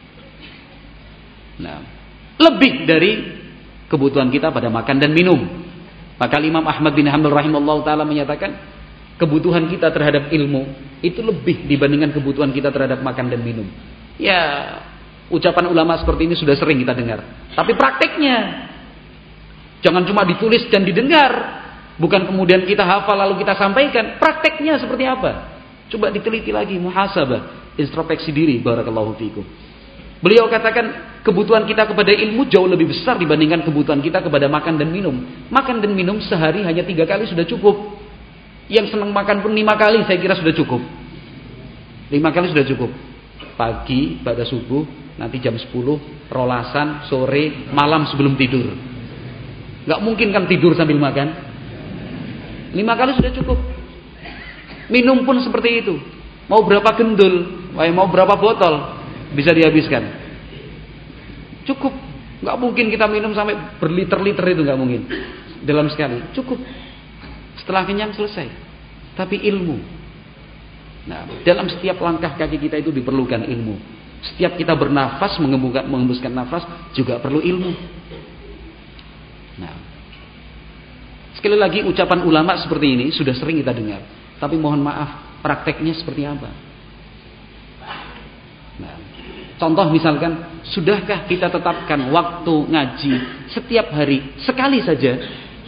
[SPEAKER 1] Nah, lebih dari kebutuhan kita pada makan dan minum. Maka Imam Ahmad bin Hanbal rahimahullah ta'ala menyatakan, kebutuhan kita terhadap ilmu itu lebih dibandingkan kebutuhan kita terhadap makan dan minum. Ya, ucapan ulama seperti ini sudah sering kita dengar. Tapi prakteknya, jangan cuma ditulis dan didengar, bukan kemudian kita hafal lalu kita sampaikan. Prakteknya seperti apa? Coba diteliti lagi, muhasabah, introspeksi diri. Barakallahu fikum. Beliau katakan kebutuhan kita kepada ilmu jauh lebih besar dibandingkan kebutuhan kita kepada makan dan minum. Makan dan minum sehari hanya tiga kali sudah cukup. Yang senang makan pun lima kali saya kira sudah cukup. Lima kali sudah cukup. Pagi, pada subuh, nanti jam sepuluh, rolasan, sore, malam sebelum tidur. Gak mungkin kan tidur sambil makan. Lima kali sudah cukup. Minum pun seperti itu. Mau berapa gendul, mau berapa botol bisa dihabiskan. Cukup. Gak mungkin kita minum sampai berliter-liter, itu gak mungkin. Dalam sekali. Cukup. Setelah kenyang selesai. Tapi ilmu. Nah, dalam setiap langkah kaki kita itu diperlukan ilmu. Setiap kita bernafas, mengembuskan nafas juga perlu ilmu. Nah, sekali lagi ucapan ulama seperti ini sudah sering kita dengar. Tapi mohon maaf, prakteknya seperti apa? Nah, contoh misalkan, sudahkah kita tetapkan waktu ngaji setiap hari sekali saja?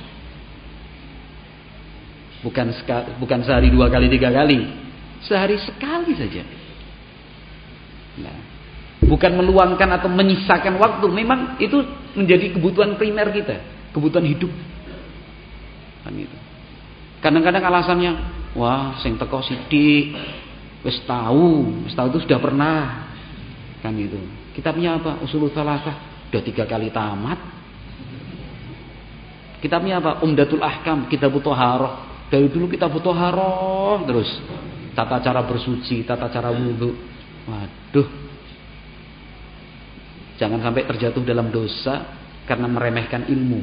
[SPEAKER 1] Bukan sekali, bukan sehari dua kali tiga kali, sehari sekali saja. Nah, bukan meluangkan atau menyisakan waktu. Memang itu menjadi kebutuhan primer kita, kebutuhan hidup. Kan itu. Kadang-kadang alasannya, wah, sing teko sithik, wis tahu, wis tahu itu sudah pernah. Kan itu. Kitabnya apa? Ushulul Tsalatsah, sudah tiga kali tamat. Kitabnya apa? Umdatul Ahkam, Kitabut Thaharah. Dari dulu kita butuh haroh terus. Tata cara bersuci, tata cara wudhu. Waduh. Jangan sampai terjatuh dalam dosa karena meremehkan ilmu.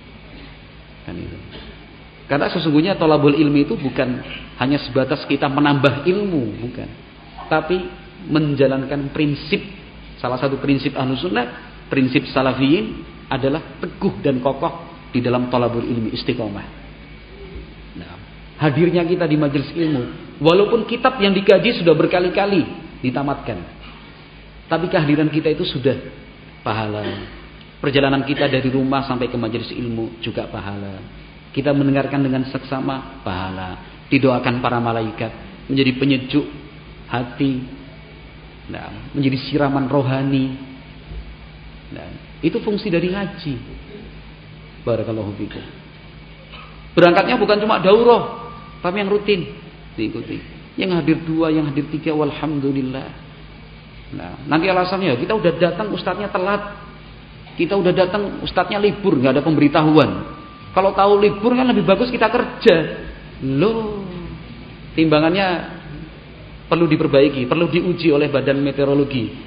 [SPEAKER 1] Kan itu. Karena sesungguhnya thalabul ilmi itu bukan hanya sebatas kita menambah ilmu, bukan. Tapi menjalankan prinsip. Salah satu prinsip Ahlus Sunnah, prinsip Salafiyin adalah teguh dan kokoh di dalam thalabul ilmi, istiqomah. Nah, hadirnya kita di majelis ilmu, walaupun kitab yang dikaji sudah berkali-kali ditamatkan, tapi kehadiran kita itu sudah pahala. Perjalanan kita dari rumah sampai ke majelis ilmu juga pahala. Kita mendengarkan dengan seksama, pahala. Didoakan para malaikat, menjadi penyejuk hati, nah, menjadi siraman rohani. Nah, itu fungsi dari ngaji. Barakallahu fikum. Berangkatnya bukan cuma daurah, tapi yang rutin diikuti. Yang hadir dua, yang hadir tiga, walhamdulillah. Nah, nanti alasannya kita udah datang ustadznya telat. Kita udah datang ustadznya libur, nggak ada pemberitahuan. Kalau tahu libur kan lebih bagus kita kerja. Loh, timbangannya perlu diperbaiki, perlu diuji oleh Badan Meteorologi.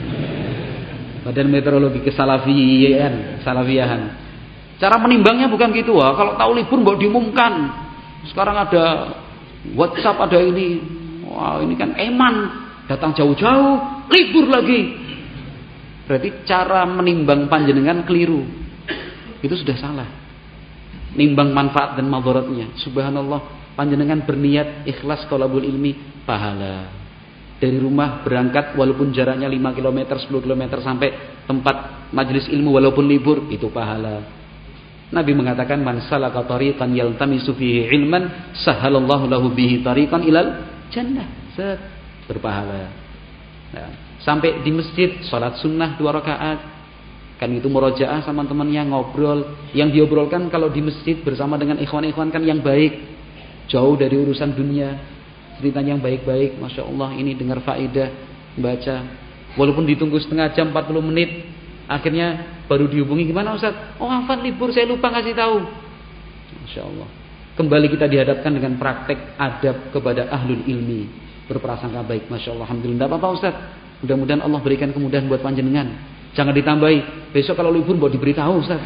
[SPEAKER 1] Badan Meteorologi kesalafiyan, salafiyahan. Cara menimbangnya bukan gitu, wah. Kalau tahu libur mau diumumkan. Sekarang ada WhatsApp, ada ini. Wah, ini kan eman, datang jauh-jauh, libur lagi. Berarti cara menimbang panjenengan keliru. Itu sudah salah. Nimbang manfaat dan madharatnya. Subhanallah, panjenengan berniat ikhlas thalabul ilmi, pahala. Dari rumah berangkat walaupun jaraknya lima kilometer, sepuluh kilometer sampai tempat majelis ilmu walaupun libur, itu pahala. Nabi mengatakan, man salaka tariqan yaltamisu fihi ilman sahhalallahu lahu bihi tariqan ilal jannah. Set, berpahala. Nah, sampai di masjid salat sunnah dua rakaat. Kan itu murojaah sama temannya, ngobrol. Yang diobrolkan kalau di masjid bersama dengan ikhwan-ikhwan kan yang baik, jauh dari urusan dunia. Ceritanya yang baik-baik, masya Allah, ini dengar faedah, baca. Walaupun ditunggu setengah jam, empat puluh menit, Akhirnya baru dihubungi, gimana Ustaz? Oh Afan libur, saya lupa ngasih tahu. Masya Allah. Kembali kita dihadapkan dengan praktek adab kepada ahlul ilmi, berprasangka baik. Masya Allah, alhamdulillah. Tidak apa-apa Ustaz, mudah-mudahan Allah berikan kemudahan buat panjenengan. Jangan ditambahi, besok kalau libur buat diberitahu Ustaz.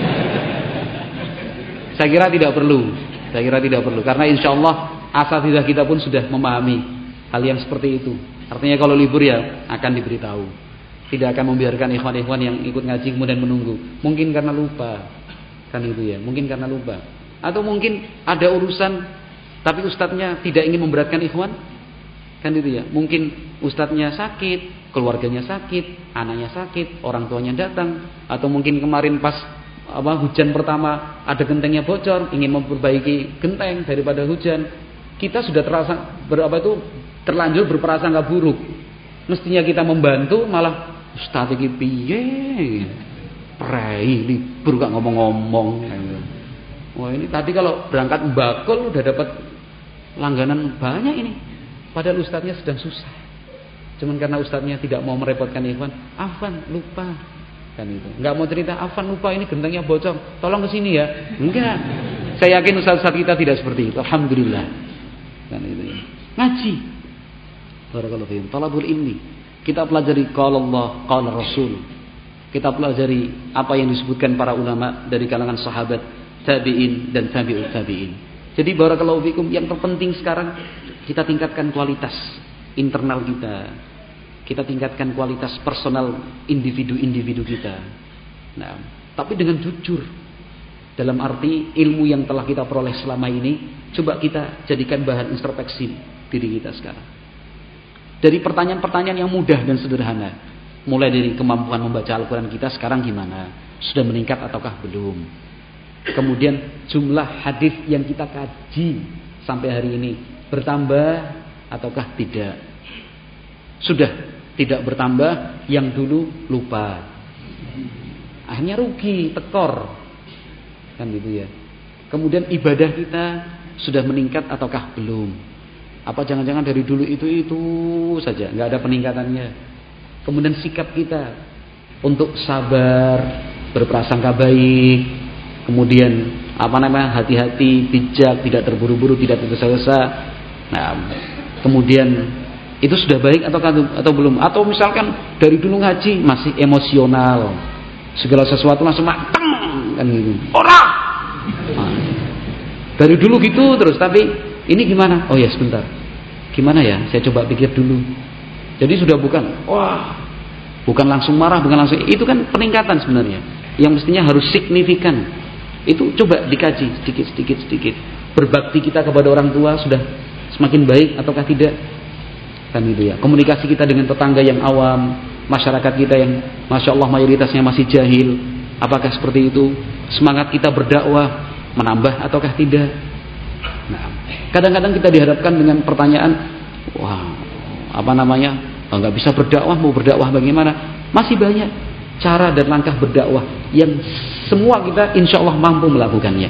[SPEAKER 1] Saya kira tidak perlu. Saya kira tidak perlu, karena insya Allah asatidzah kita pun sudah memahami hal yang seperti itu. Artinya kalau libur ya akan diberitahu. Tidak akan membiarkan ikhwan-ikhwan yang ikut ngaji kemudian menunggu. Mungkin karena lupa, kan itu ya. Mungkin karena lupa. Atau mungkin ada urusan, tapi ustadznya tidak ingin memberatkan ikhwan, kan itu ya. Mungkin ustadznya sakit, keluarganya sakit, anaknya sakit, orang tuanya datang, atau mungkin kemarin pas apa hujan pertama ada gentengnya bocor, ingin memperbaiki genteng daripada hujan. Kita sudah terasa berapa itu terlanjur berprasangka buruk. Mestinya kita membantu, malah ustaz iki piye? Prei libur gak ngomong-ngomong. Wah, ini tadi kalau berangkat bakul udah dapat langganan banyak ini. Padahal ustaznya sedang susah. Cuman karena ustaznya tidak mau merepotkan ikhwan, Afan lupa. Kan itu. Enggak mau cerita, Afan lupa ini gentengnya bocor. Tolong ke sini ya. Enggak. Saya yakin ustaz-ustaz kita tidak seperti itu. Alhamdulillah. Kan itu ya. Ngaji. Barakallahu fiikum. Talabul ilmi. Kita pelajari qala Allah, qala Rasul. Kita pelajari apa yang disebutkan para ulama dari kalangan sahabat, tabi'in dan tabi'ut tabi'in. Jadi barakallahu fiikum, yang terpenting sekarang kita tingkatkan kualitas internal kita. Kita tingkatkan kualitas personal individu-individu kita. Nah, tapi dengan jujur. Dalam arti ilmu yang telah kita peroleh selama ini, coba kita jadikan bahan introspeksi diri kita sekarang. Dari pertanyaan-pertanyaan yang mudah dan sederhana. Mulai dari kemampuan membaca Al-Quran kita sekarang gimana? Sudah meningkat ataukah belum? Kemudian jumlah hadis yang kita kaji sampai hari ini bertambah ataukah tidak? Sudah tidak bertambah, yang dulu lupa. Akhirnya rugi, tekor. Kan gitu ya. Kemudian ibadah kita sudah meningkat ataukah belum? Apa jangan-jangan dari dulu itu-itu saja, nggak ada peningkatannya. Kemudian sikap kita untuk sabar, berprasangka baik, kemudian apa namanya, hati-hati, bijak, tidak terburu-buru, tidak tergesa-gesa. Nah, kemudian itu sudah baik atau atau belum? Atau misalkan dari dulu ngaji masih emosional, segala sesuatu langsung mateng, kan gitu. Ora. Nah, dari dulu gitu terus, tapi ini gimana? Oh ya sebentar. Gimana ya? Saya coba pikir dulu. Jadi sudah bukan, wah, bukan langsung marah, bukan langsung. Itu kan peningkatan sebenarnya. Yang mestinya harus signifikan. Itu coba dikaji sedikit, sedikit, sedikit. Berbakti kita kepada orang tua sudah semakin baik ataukah tidak? Kan itu ya. Komunikasi kita dengan tetangga yang awam, masyarakat kita yang masya Allah mayoritasnya masih jahil, apakah seperti itu? Semangat kita berdakwah menambah ataukah tidak? Nah, kadang-kadang kita dihadapkan dengan pertanyaan, wah, apa namanya, nggak bisa berdakwah, mau berdakwah bagaimana? Masih banyak cara dan langkah berdakwah yang semua kita insya Allah mampu melakukannya.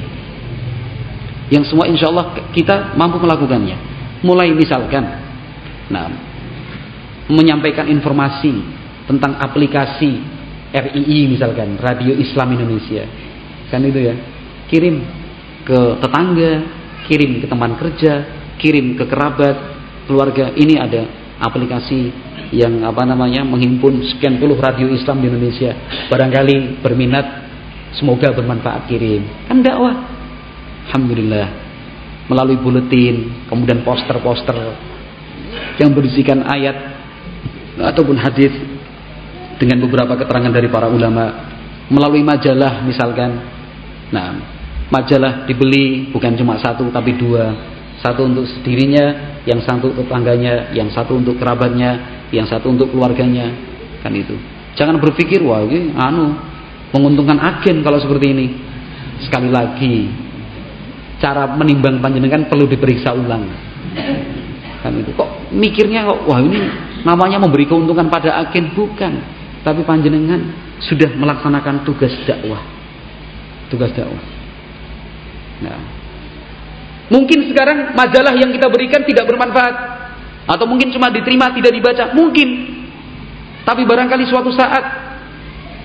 [SPEAKER 1] Yang semua insya Allah kita mampu melakukannya. Mulai misalkan, nah, menyampaikan informasi tentang aplikasi R I I misalkan, Radio Islam Indonesia, kan itu ya, kirim ke tetangga, kirim ke teman kerja, kirim ke kerabat, keluarga. Ini ada aplikasi yang apa namanya menghimpun sekian puluh radio Islam di Indonesia. Barangkali berminat, semoga bermanfaat, kirim. Kan dakwah. Alhamdulillah. Melalui buletin, kemudian poster-poster yang berisikan ayat ataupun hadis dengan beberapa keterangan dari para ulama, melalui majalah misalkan. Nah, majalah dibeli bukan cuma satu tapi dua, satu untuk dirinya, yang satu untuk tetangganya, yang satu untuk kerabatnya, yang satu untuk keluarganya, kan itu. Jangan berpikir wah ini anu menguntungkan agen kalau seperti ini. Sekali lagi, cara menimbang panjenengan perlu diperiksa ulang, kan itu. Kok mikirnya kok wah ini namanya memberi keuntungan pada agen? Bukan, tapi panjenengan sudah melaksanakan tugas dakwah, tugas dakwah. Nah, mungkin sekarang majalah yang kita berikan tidak bermanfaat, atau mungkin cuma diterima tidak dibaca, mungkin. Tapi barangkali suatu saat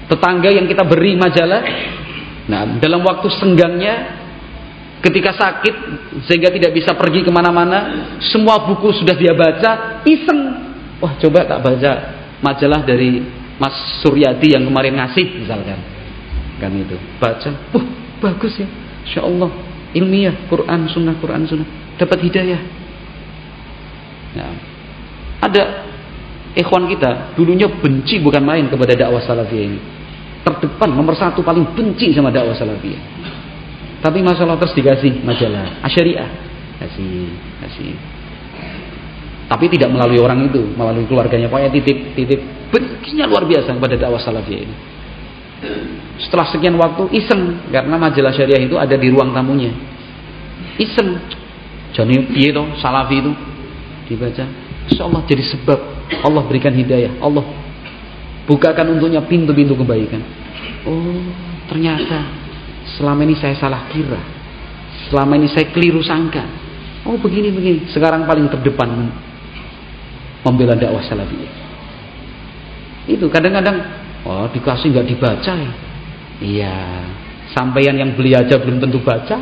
[SPEAKER 1] tetangga yang kita beri majalah. Nah, dalam waktu senggangnya, ketika sakit sehingga tidak bisa pergi kemana-mana, semua buku sudah dia baca, iseng, wah coba tak baca majalah dari Mas Suryadi yang kemarin ngasih misalkan, kan itu, baca, wah bagus ya, Insya Allah, ilmiah, Quran Sunnah, Quran Sunnah, dapat hidayah. Nah, ada ikhwan kita dulunya benci bukan main kepada dakwah salafiyah ini, terdepan nomor satu paling benci sama dakwah salafiyah, tapi masalah terus dikasih majalah Asyariah, kasih kasih, tapi tidak melalui orang itu, melalui keluarganya, pokoknya titip titip, bencinya luar biasa kepada dakwah salafiyah ini. Setelah sekian waktu iseng, karena majalah Syariah itu ada di ruang tamunya, iseng, jadi piye toh salafi itu dibaca, insyaallah jadi sebab Allah berikan hidayah, Allah bukakan untuknya pintu-pintu kebaikan. Oh ternyata selama ini saya salah kira, selama ini saya keliru sangka, oh begini-begini. Sekarang paling terdepan membela dakwah salafiyah. Itu kadang-kadang, oh dikasih nggak dibaca ya. Iya, sampeyan yang beli aja belum tentu baca.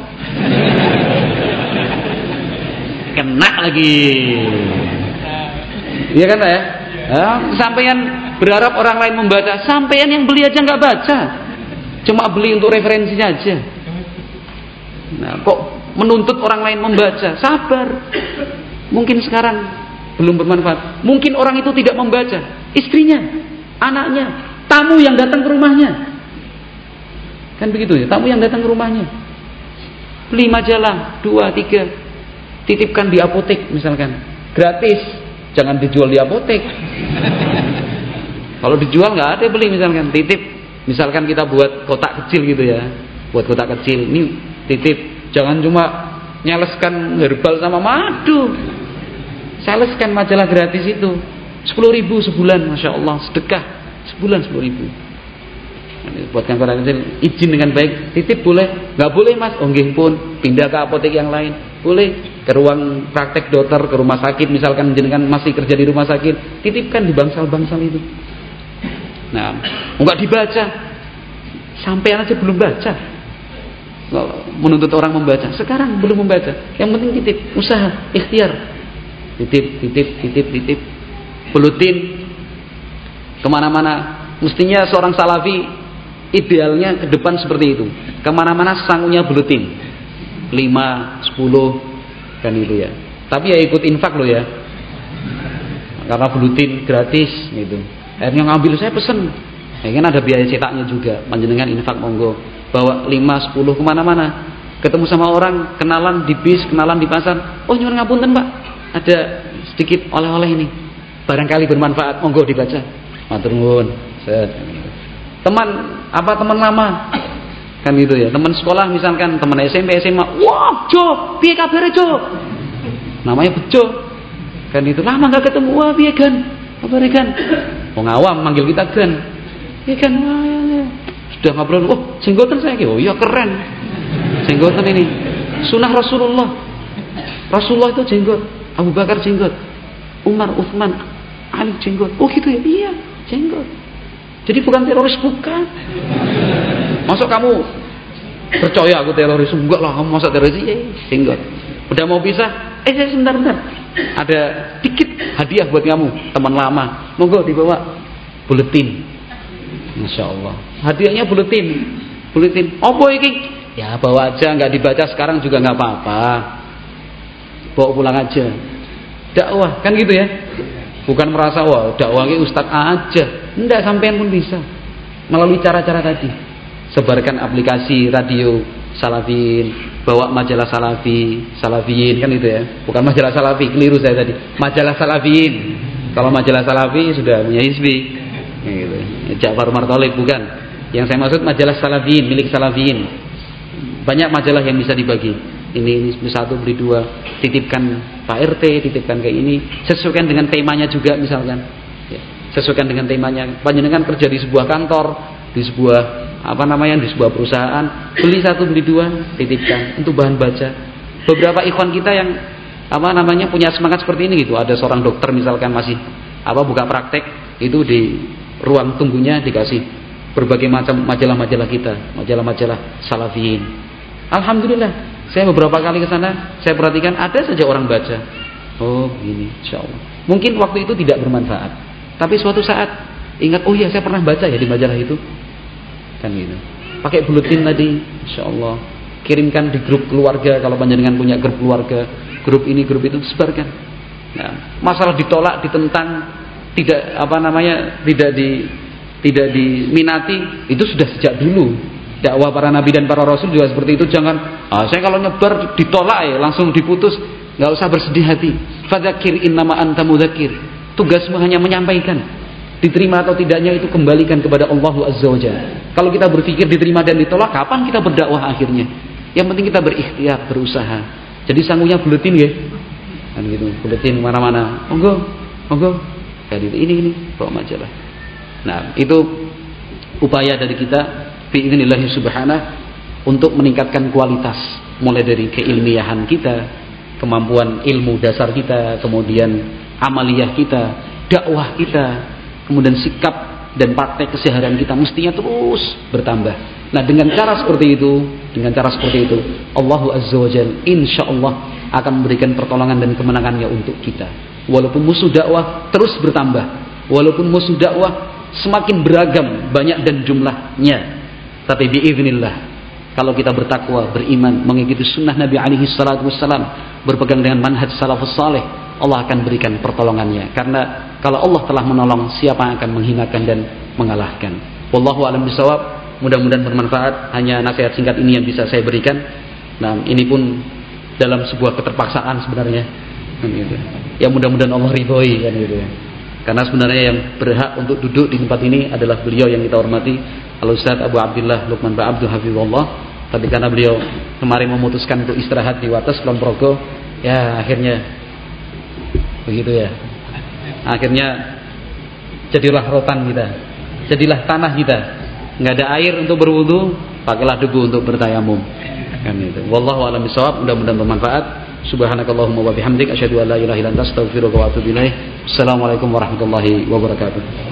[SPEAKER 1] Kena lagi. Iya kan ya? Nah, sampeyan berharap orang lain membaca, sampeyan yang beli aja nggak baca, cuma beli untuk referensinya aja. Nah, kok menuntut orang lain membaca? Sabar. Mungkin sekarang belum bermanfaat. Mungkin orang itu tidak membaca, istrinya, anaknya, tamu yang datang ke rumahnya. Kan begitu ya, tamu yang datang ke rumahnya. Beli majalah dua, tiga, titipkan di apotek misalkan, gratis. Jangan dijual di apotek. Kalau dijual nggak ada beli misalkan, titip. Misalkan kita buat kotak kecil gitu ya, buat kotak kecil. Ini titip. Jangan cuma nyaleskan herbal sama madu. Saleskan majalah gratis itu sepuluh ribu sebulan, masya Allah, sedekah sebulan sepuluh ribu. Buatkan kotak kecil, izin dengan baik, titip boleh, nggak boleh mas, oh nggih pun, pindah ke apotek yang lain, boleh. Ke ruang praktek dokter, ke rumah sakit misalkan jenengan masih kerja di rumah sakit, titipkan di bangsal-bangsal itu. Nah, enggak dibaca, sampean aja belum baca, menuntut orang membaca. Sekarang belum membaca, yang penting titip, usaha, ikhtiar, titip, titip, titip, titip, bulutin kemana-mana. Mestinya seorang salafi idealnya ke depan seperti itu, kemana-mana sangunya bulutin, lima, sepuluh, kan itu ya. Tapi ya ikut infak loh ya, karena bulutin gratis gitu. Akhirnya ngambil, saya pesen, ya kan ada biaya cetaknya juga. Panjenengan infak monggo, bawa lima, sepuluh kemana-mana. Ketemu sama orang, kenalan di bis, kenalan di pasar. Oh nyuwun ngapunten pak, ada sedikit oleh-oleh ini, barangkali bermanfaat, monggo dibaca. Matur nuwun. Teman apa teman lama, kan gitu ya, teman sekolah misalkan, teman S M P, S M A, wah Jo, piye kabare Jo, namanya Bejo, kan itu, lama nggak ketemu, wah piye gan, kabare gan, wong awam manggil kita gan, piye gan, wah ya, ya. Sudah ngobrol, oh jenggotan saya, oh iya keren, jenggotan ini, sunnah Rasulullah, Rasulullah itu jenggot, Abu Bakar jenggot, Umar, Utsman, Ali jenggot, oh gitu ya, iya jenggot, jadi bukan teroris, bukan. Masuk kamu percaya aku teroris? Enggak lah, kamu masa teroris? Iya, jenggot. Udah mau pisah? Eh, sebentar, sebentar. Ada dikit hadiah buat kamu, teman lama. Monggo dibawa buletin. Masya Allah. Hadiahnya buletin, buletin. Apa iki? Ya bawa aja, nggak dibaca sekarang juga nggak apa-apa. Bawa pulang aja. Dakwah kan gitu ya. Bukan merasa wah dakwah ini ustaz aja. Enggak, sampean pun bisa melalui cara-cara tadi. Sebarkan aplikasi radio Salafin, bawa majalah Salafi, Salafiyin kan itu ya. Bukan majalah Salafi, keliru saya tadi. Majalah Salafiyin. Kalau majalah Salafi sudah punya hizbi. Gitu. Ja'far Martolib bukan. Yang saya maksud majalah Salafiyin, milik Salafiyin. Banyak majalah yang bisa dibagi. Ini ini satu beli dua, titipkan Pak R T, titipkan kayak ini, sesuaikan dengan temanya juga misalkan. Ya, sesuaikan dengan temanya. Panjenengan kerja di sebuah kantor, di sebuah apa namanya di sebuah perusahaan, beli satu beli dua, titipkan untuk bahan baca. Beberapa ikhwan kita yang apa namanya punya semangat seperti ini gitu. Ada seorang dokter misalkan masih apa buka praktek, itu di ruang tunggunya dikasih berbagai macam majalah-majalah kita, majalah-majalah salafiyin. Alhamdulillah, saya beberapa kali ke sana, saya perhatikan ada saja orang baca. Oh, begini, insyaallah. Mungkin waktu itu tidak bermanfaat, tapi suatu saat ingat, oh iya saya pernah baca ya di majalah itu. Kan gitu. Pakai buletin tadi, insyaallah. Kirimkan di grup keluarga kalau panjenengan punya grup keluarga, grup ini, grup itu, sebarkan. Nah, masalah ditolak, ditentang, tidak apa namanya, tidak di tidak diminati, itu sudah sejak dulu. Dakwah para nabi dan para rasul juga seperti itu. Jangan, ah, saya kalau nyebar ditolak ya langsung diputus, nggak usah bersedih hati. Fadzakir innama anta mudzakir. Tugasmu hanya menyampaikan. Diterima atau tidaknya itu kembalikan kepada Allah Azza wa Jalla. Kalau kita berpikir diterima dan ditolak, kapan kita berdakwah akhirnya? Yang penting kita berikhtiar, berusaha. Jadi sanggupnya buletin ya. Kan gitu, buletin mana-mana. Monggo, monggo. Kayak gitu, ini ini bawa majalah. Nah, itu upaya dari kita biidznillah subhanahu untuk meningkatkan kualitas, mulai dari keilmiahan kita, kemampuan ilmu dasar kita, kemudian amaliyah kita, dakwah kita, kemudian sikap dan praktek keseharian kita mestinya terus bertambah. Nah, dengan cara seperti itu, dengan cara seperti itu, Allah Azza wa Jalla insyaallah akan memberikan pertolongan dan kemenangannya untuk kita. Walaupun musuh dakwah terus bertambah, walaupun musuh dakwah semakin beragam, banyak dan jumlahnya, tapi biiznillah, kalau kita bertakwa, beriman, mengikuti sunnah Nabi alaihi salatu wassalam, berpegang dengan manhaj salafus saleh, Allah akan berikan pertolongannya. Karena kalau Allah telah menolong, siapa yang akan menghinakan dan mengalahkan? Wallahu a'lam bishawab. Mudah-mudahan bermanfaat. Hanya nasihat singkat ini yang bisa saya berikan. Nah, ini pun dalam sebuah keterpaksaan sebenarnya. Ya, mudah-mudahan Allah ridhoi kan gitu ya. Karena sebenarnya yang berhak untuk duduk di tempat ini adalah beliau yang kita hormati, Al-Ustaz Abu Abdillah Luqman Ba Abdul Hafizullah. Tapi karena beliau kemarin memutuskan untuk istirahat di Wates Kulon Progo, ya akhirnya begitu ya. Akhirnya jadilah rotan kita, jadilah tanah kita. Nggak ada air untuk berwudu, pakailah debu untuk bertayamum. Kan itu. Wallahu a'lam bishawab. Mudah-mudahan bermanfaat. Subhanakallahumma wa bihamdik asyhadu an la ilaha illa anta astaghfiruka wa atubu ilaik. Assalamualaikum warahmatullahi wabarakatuh.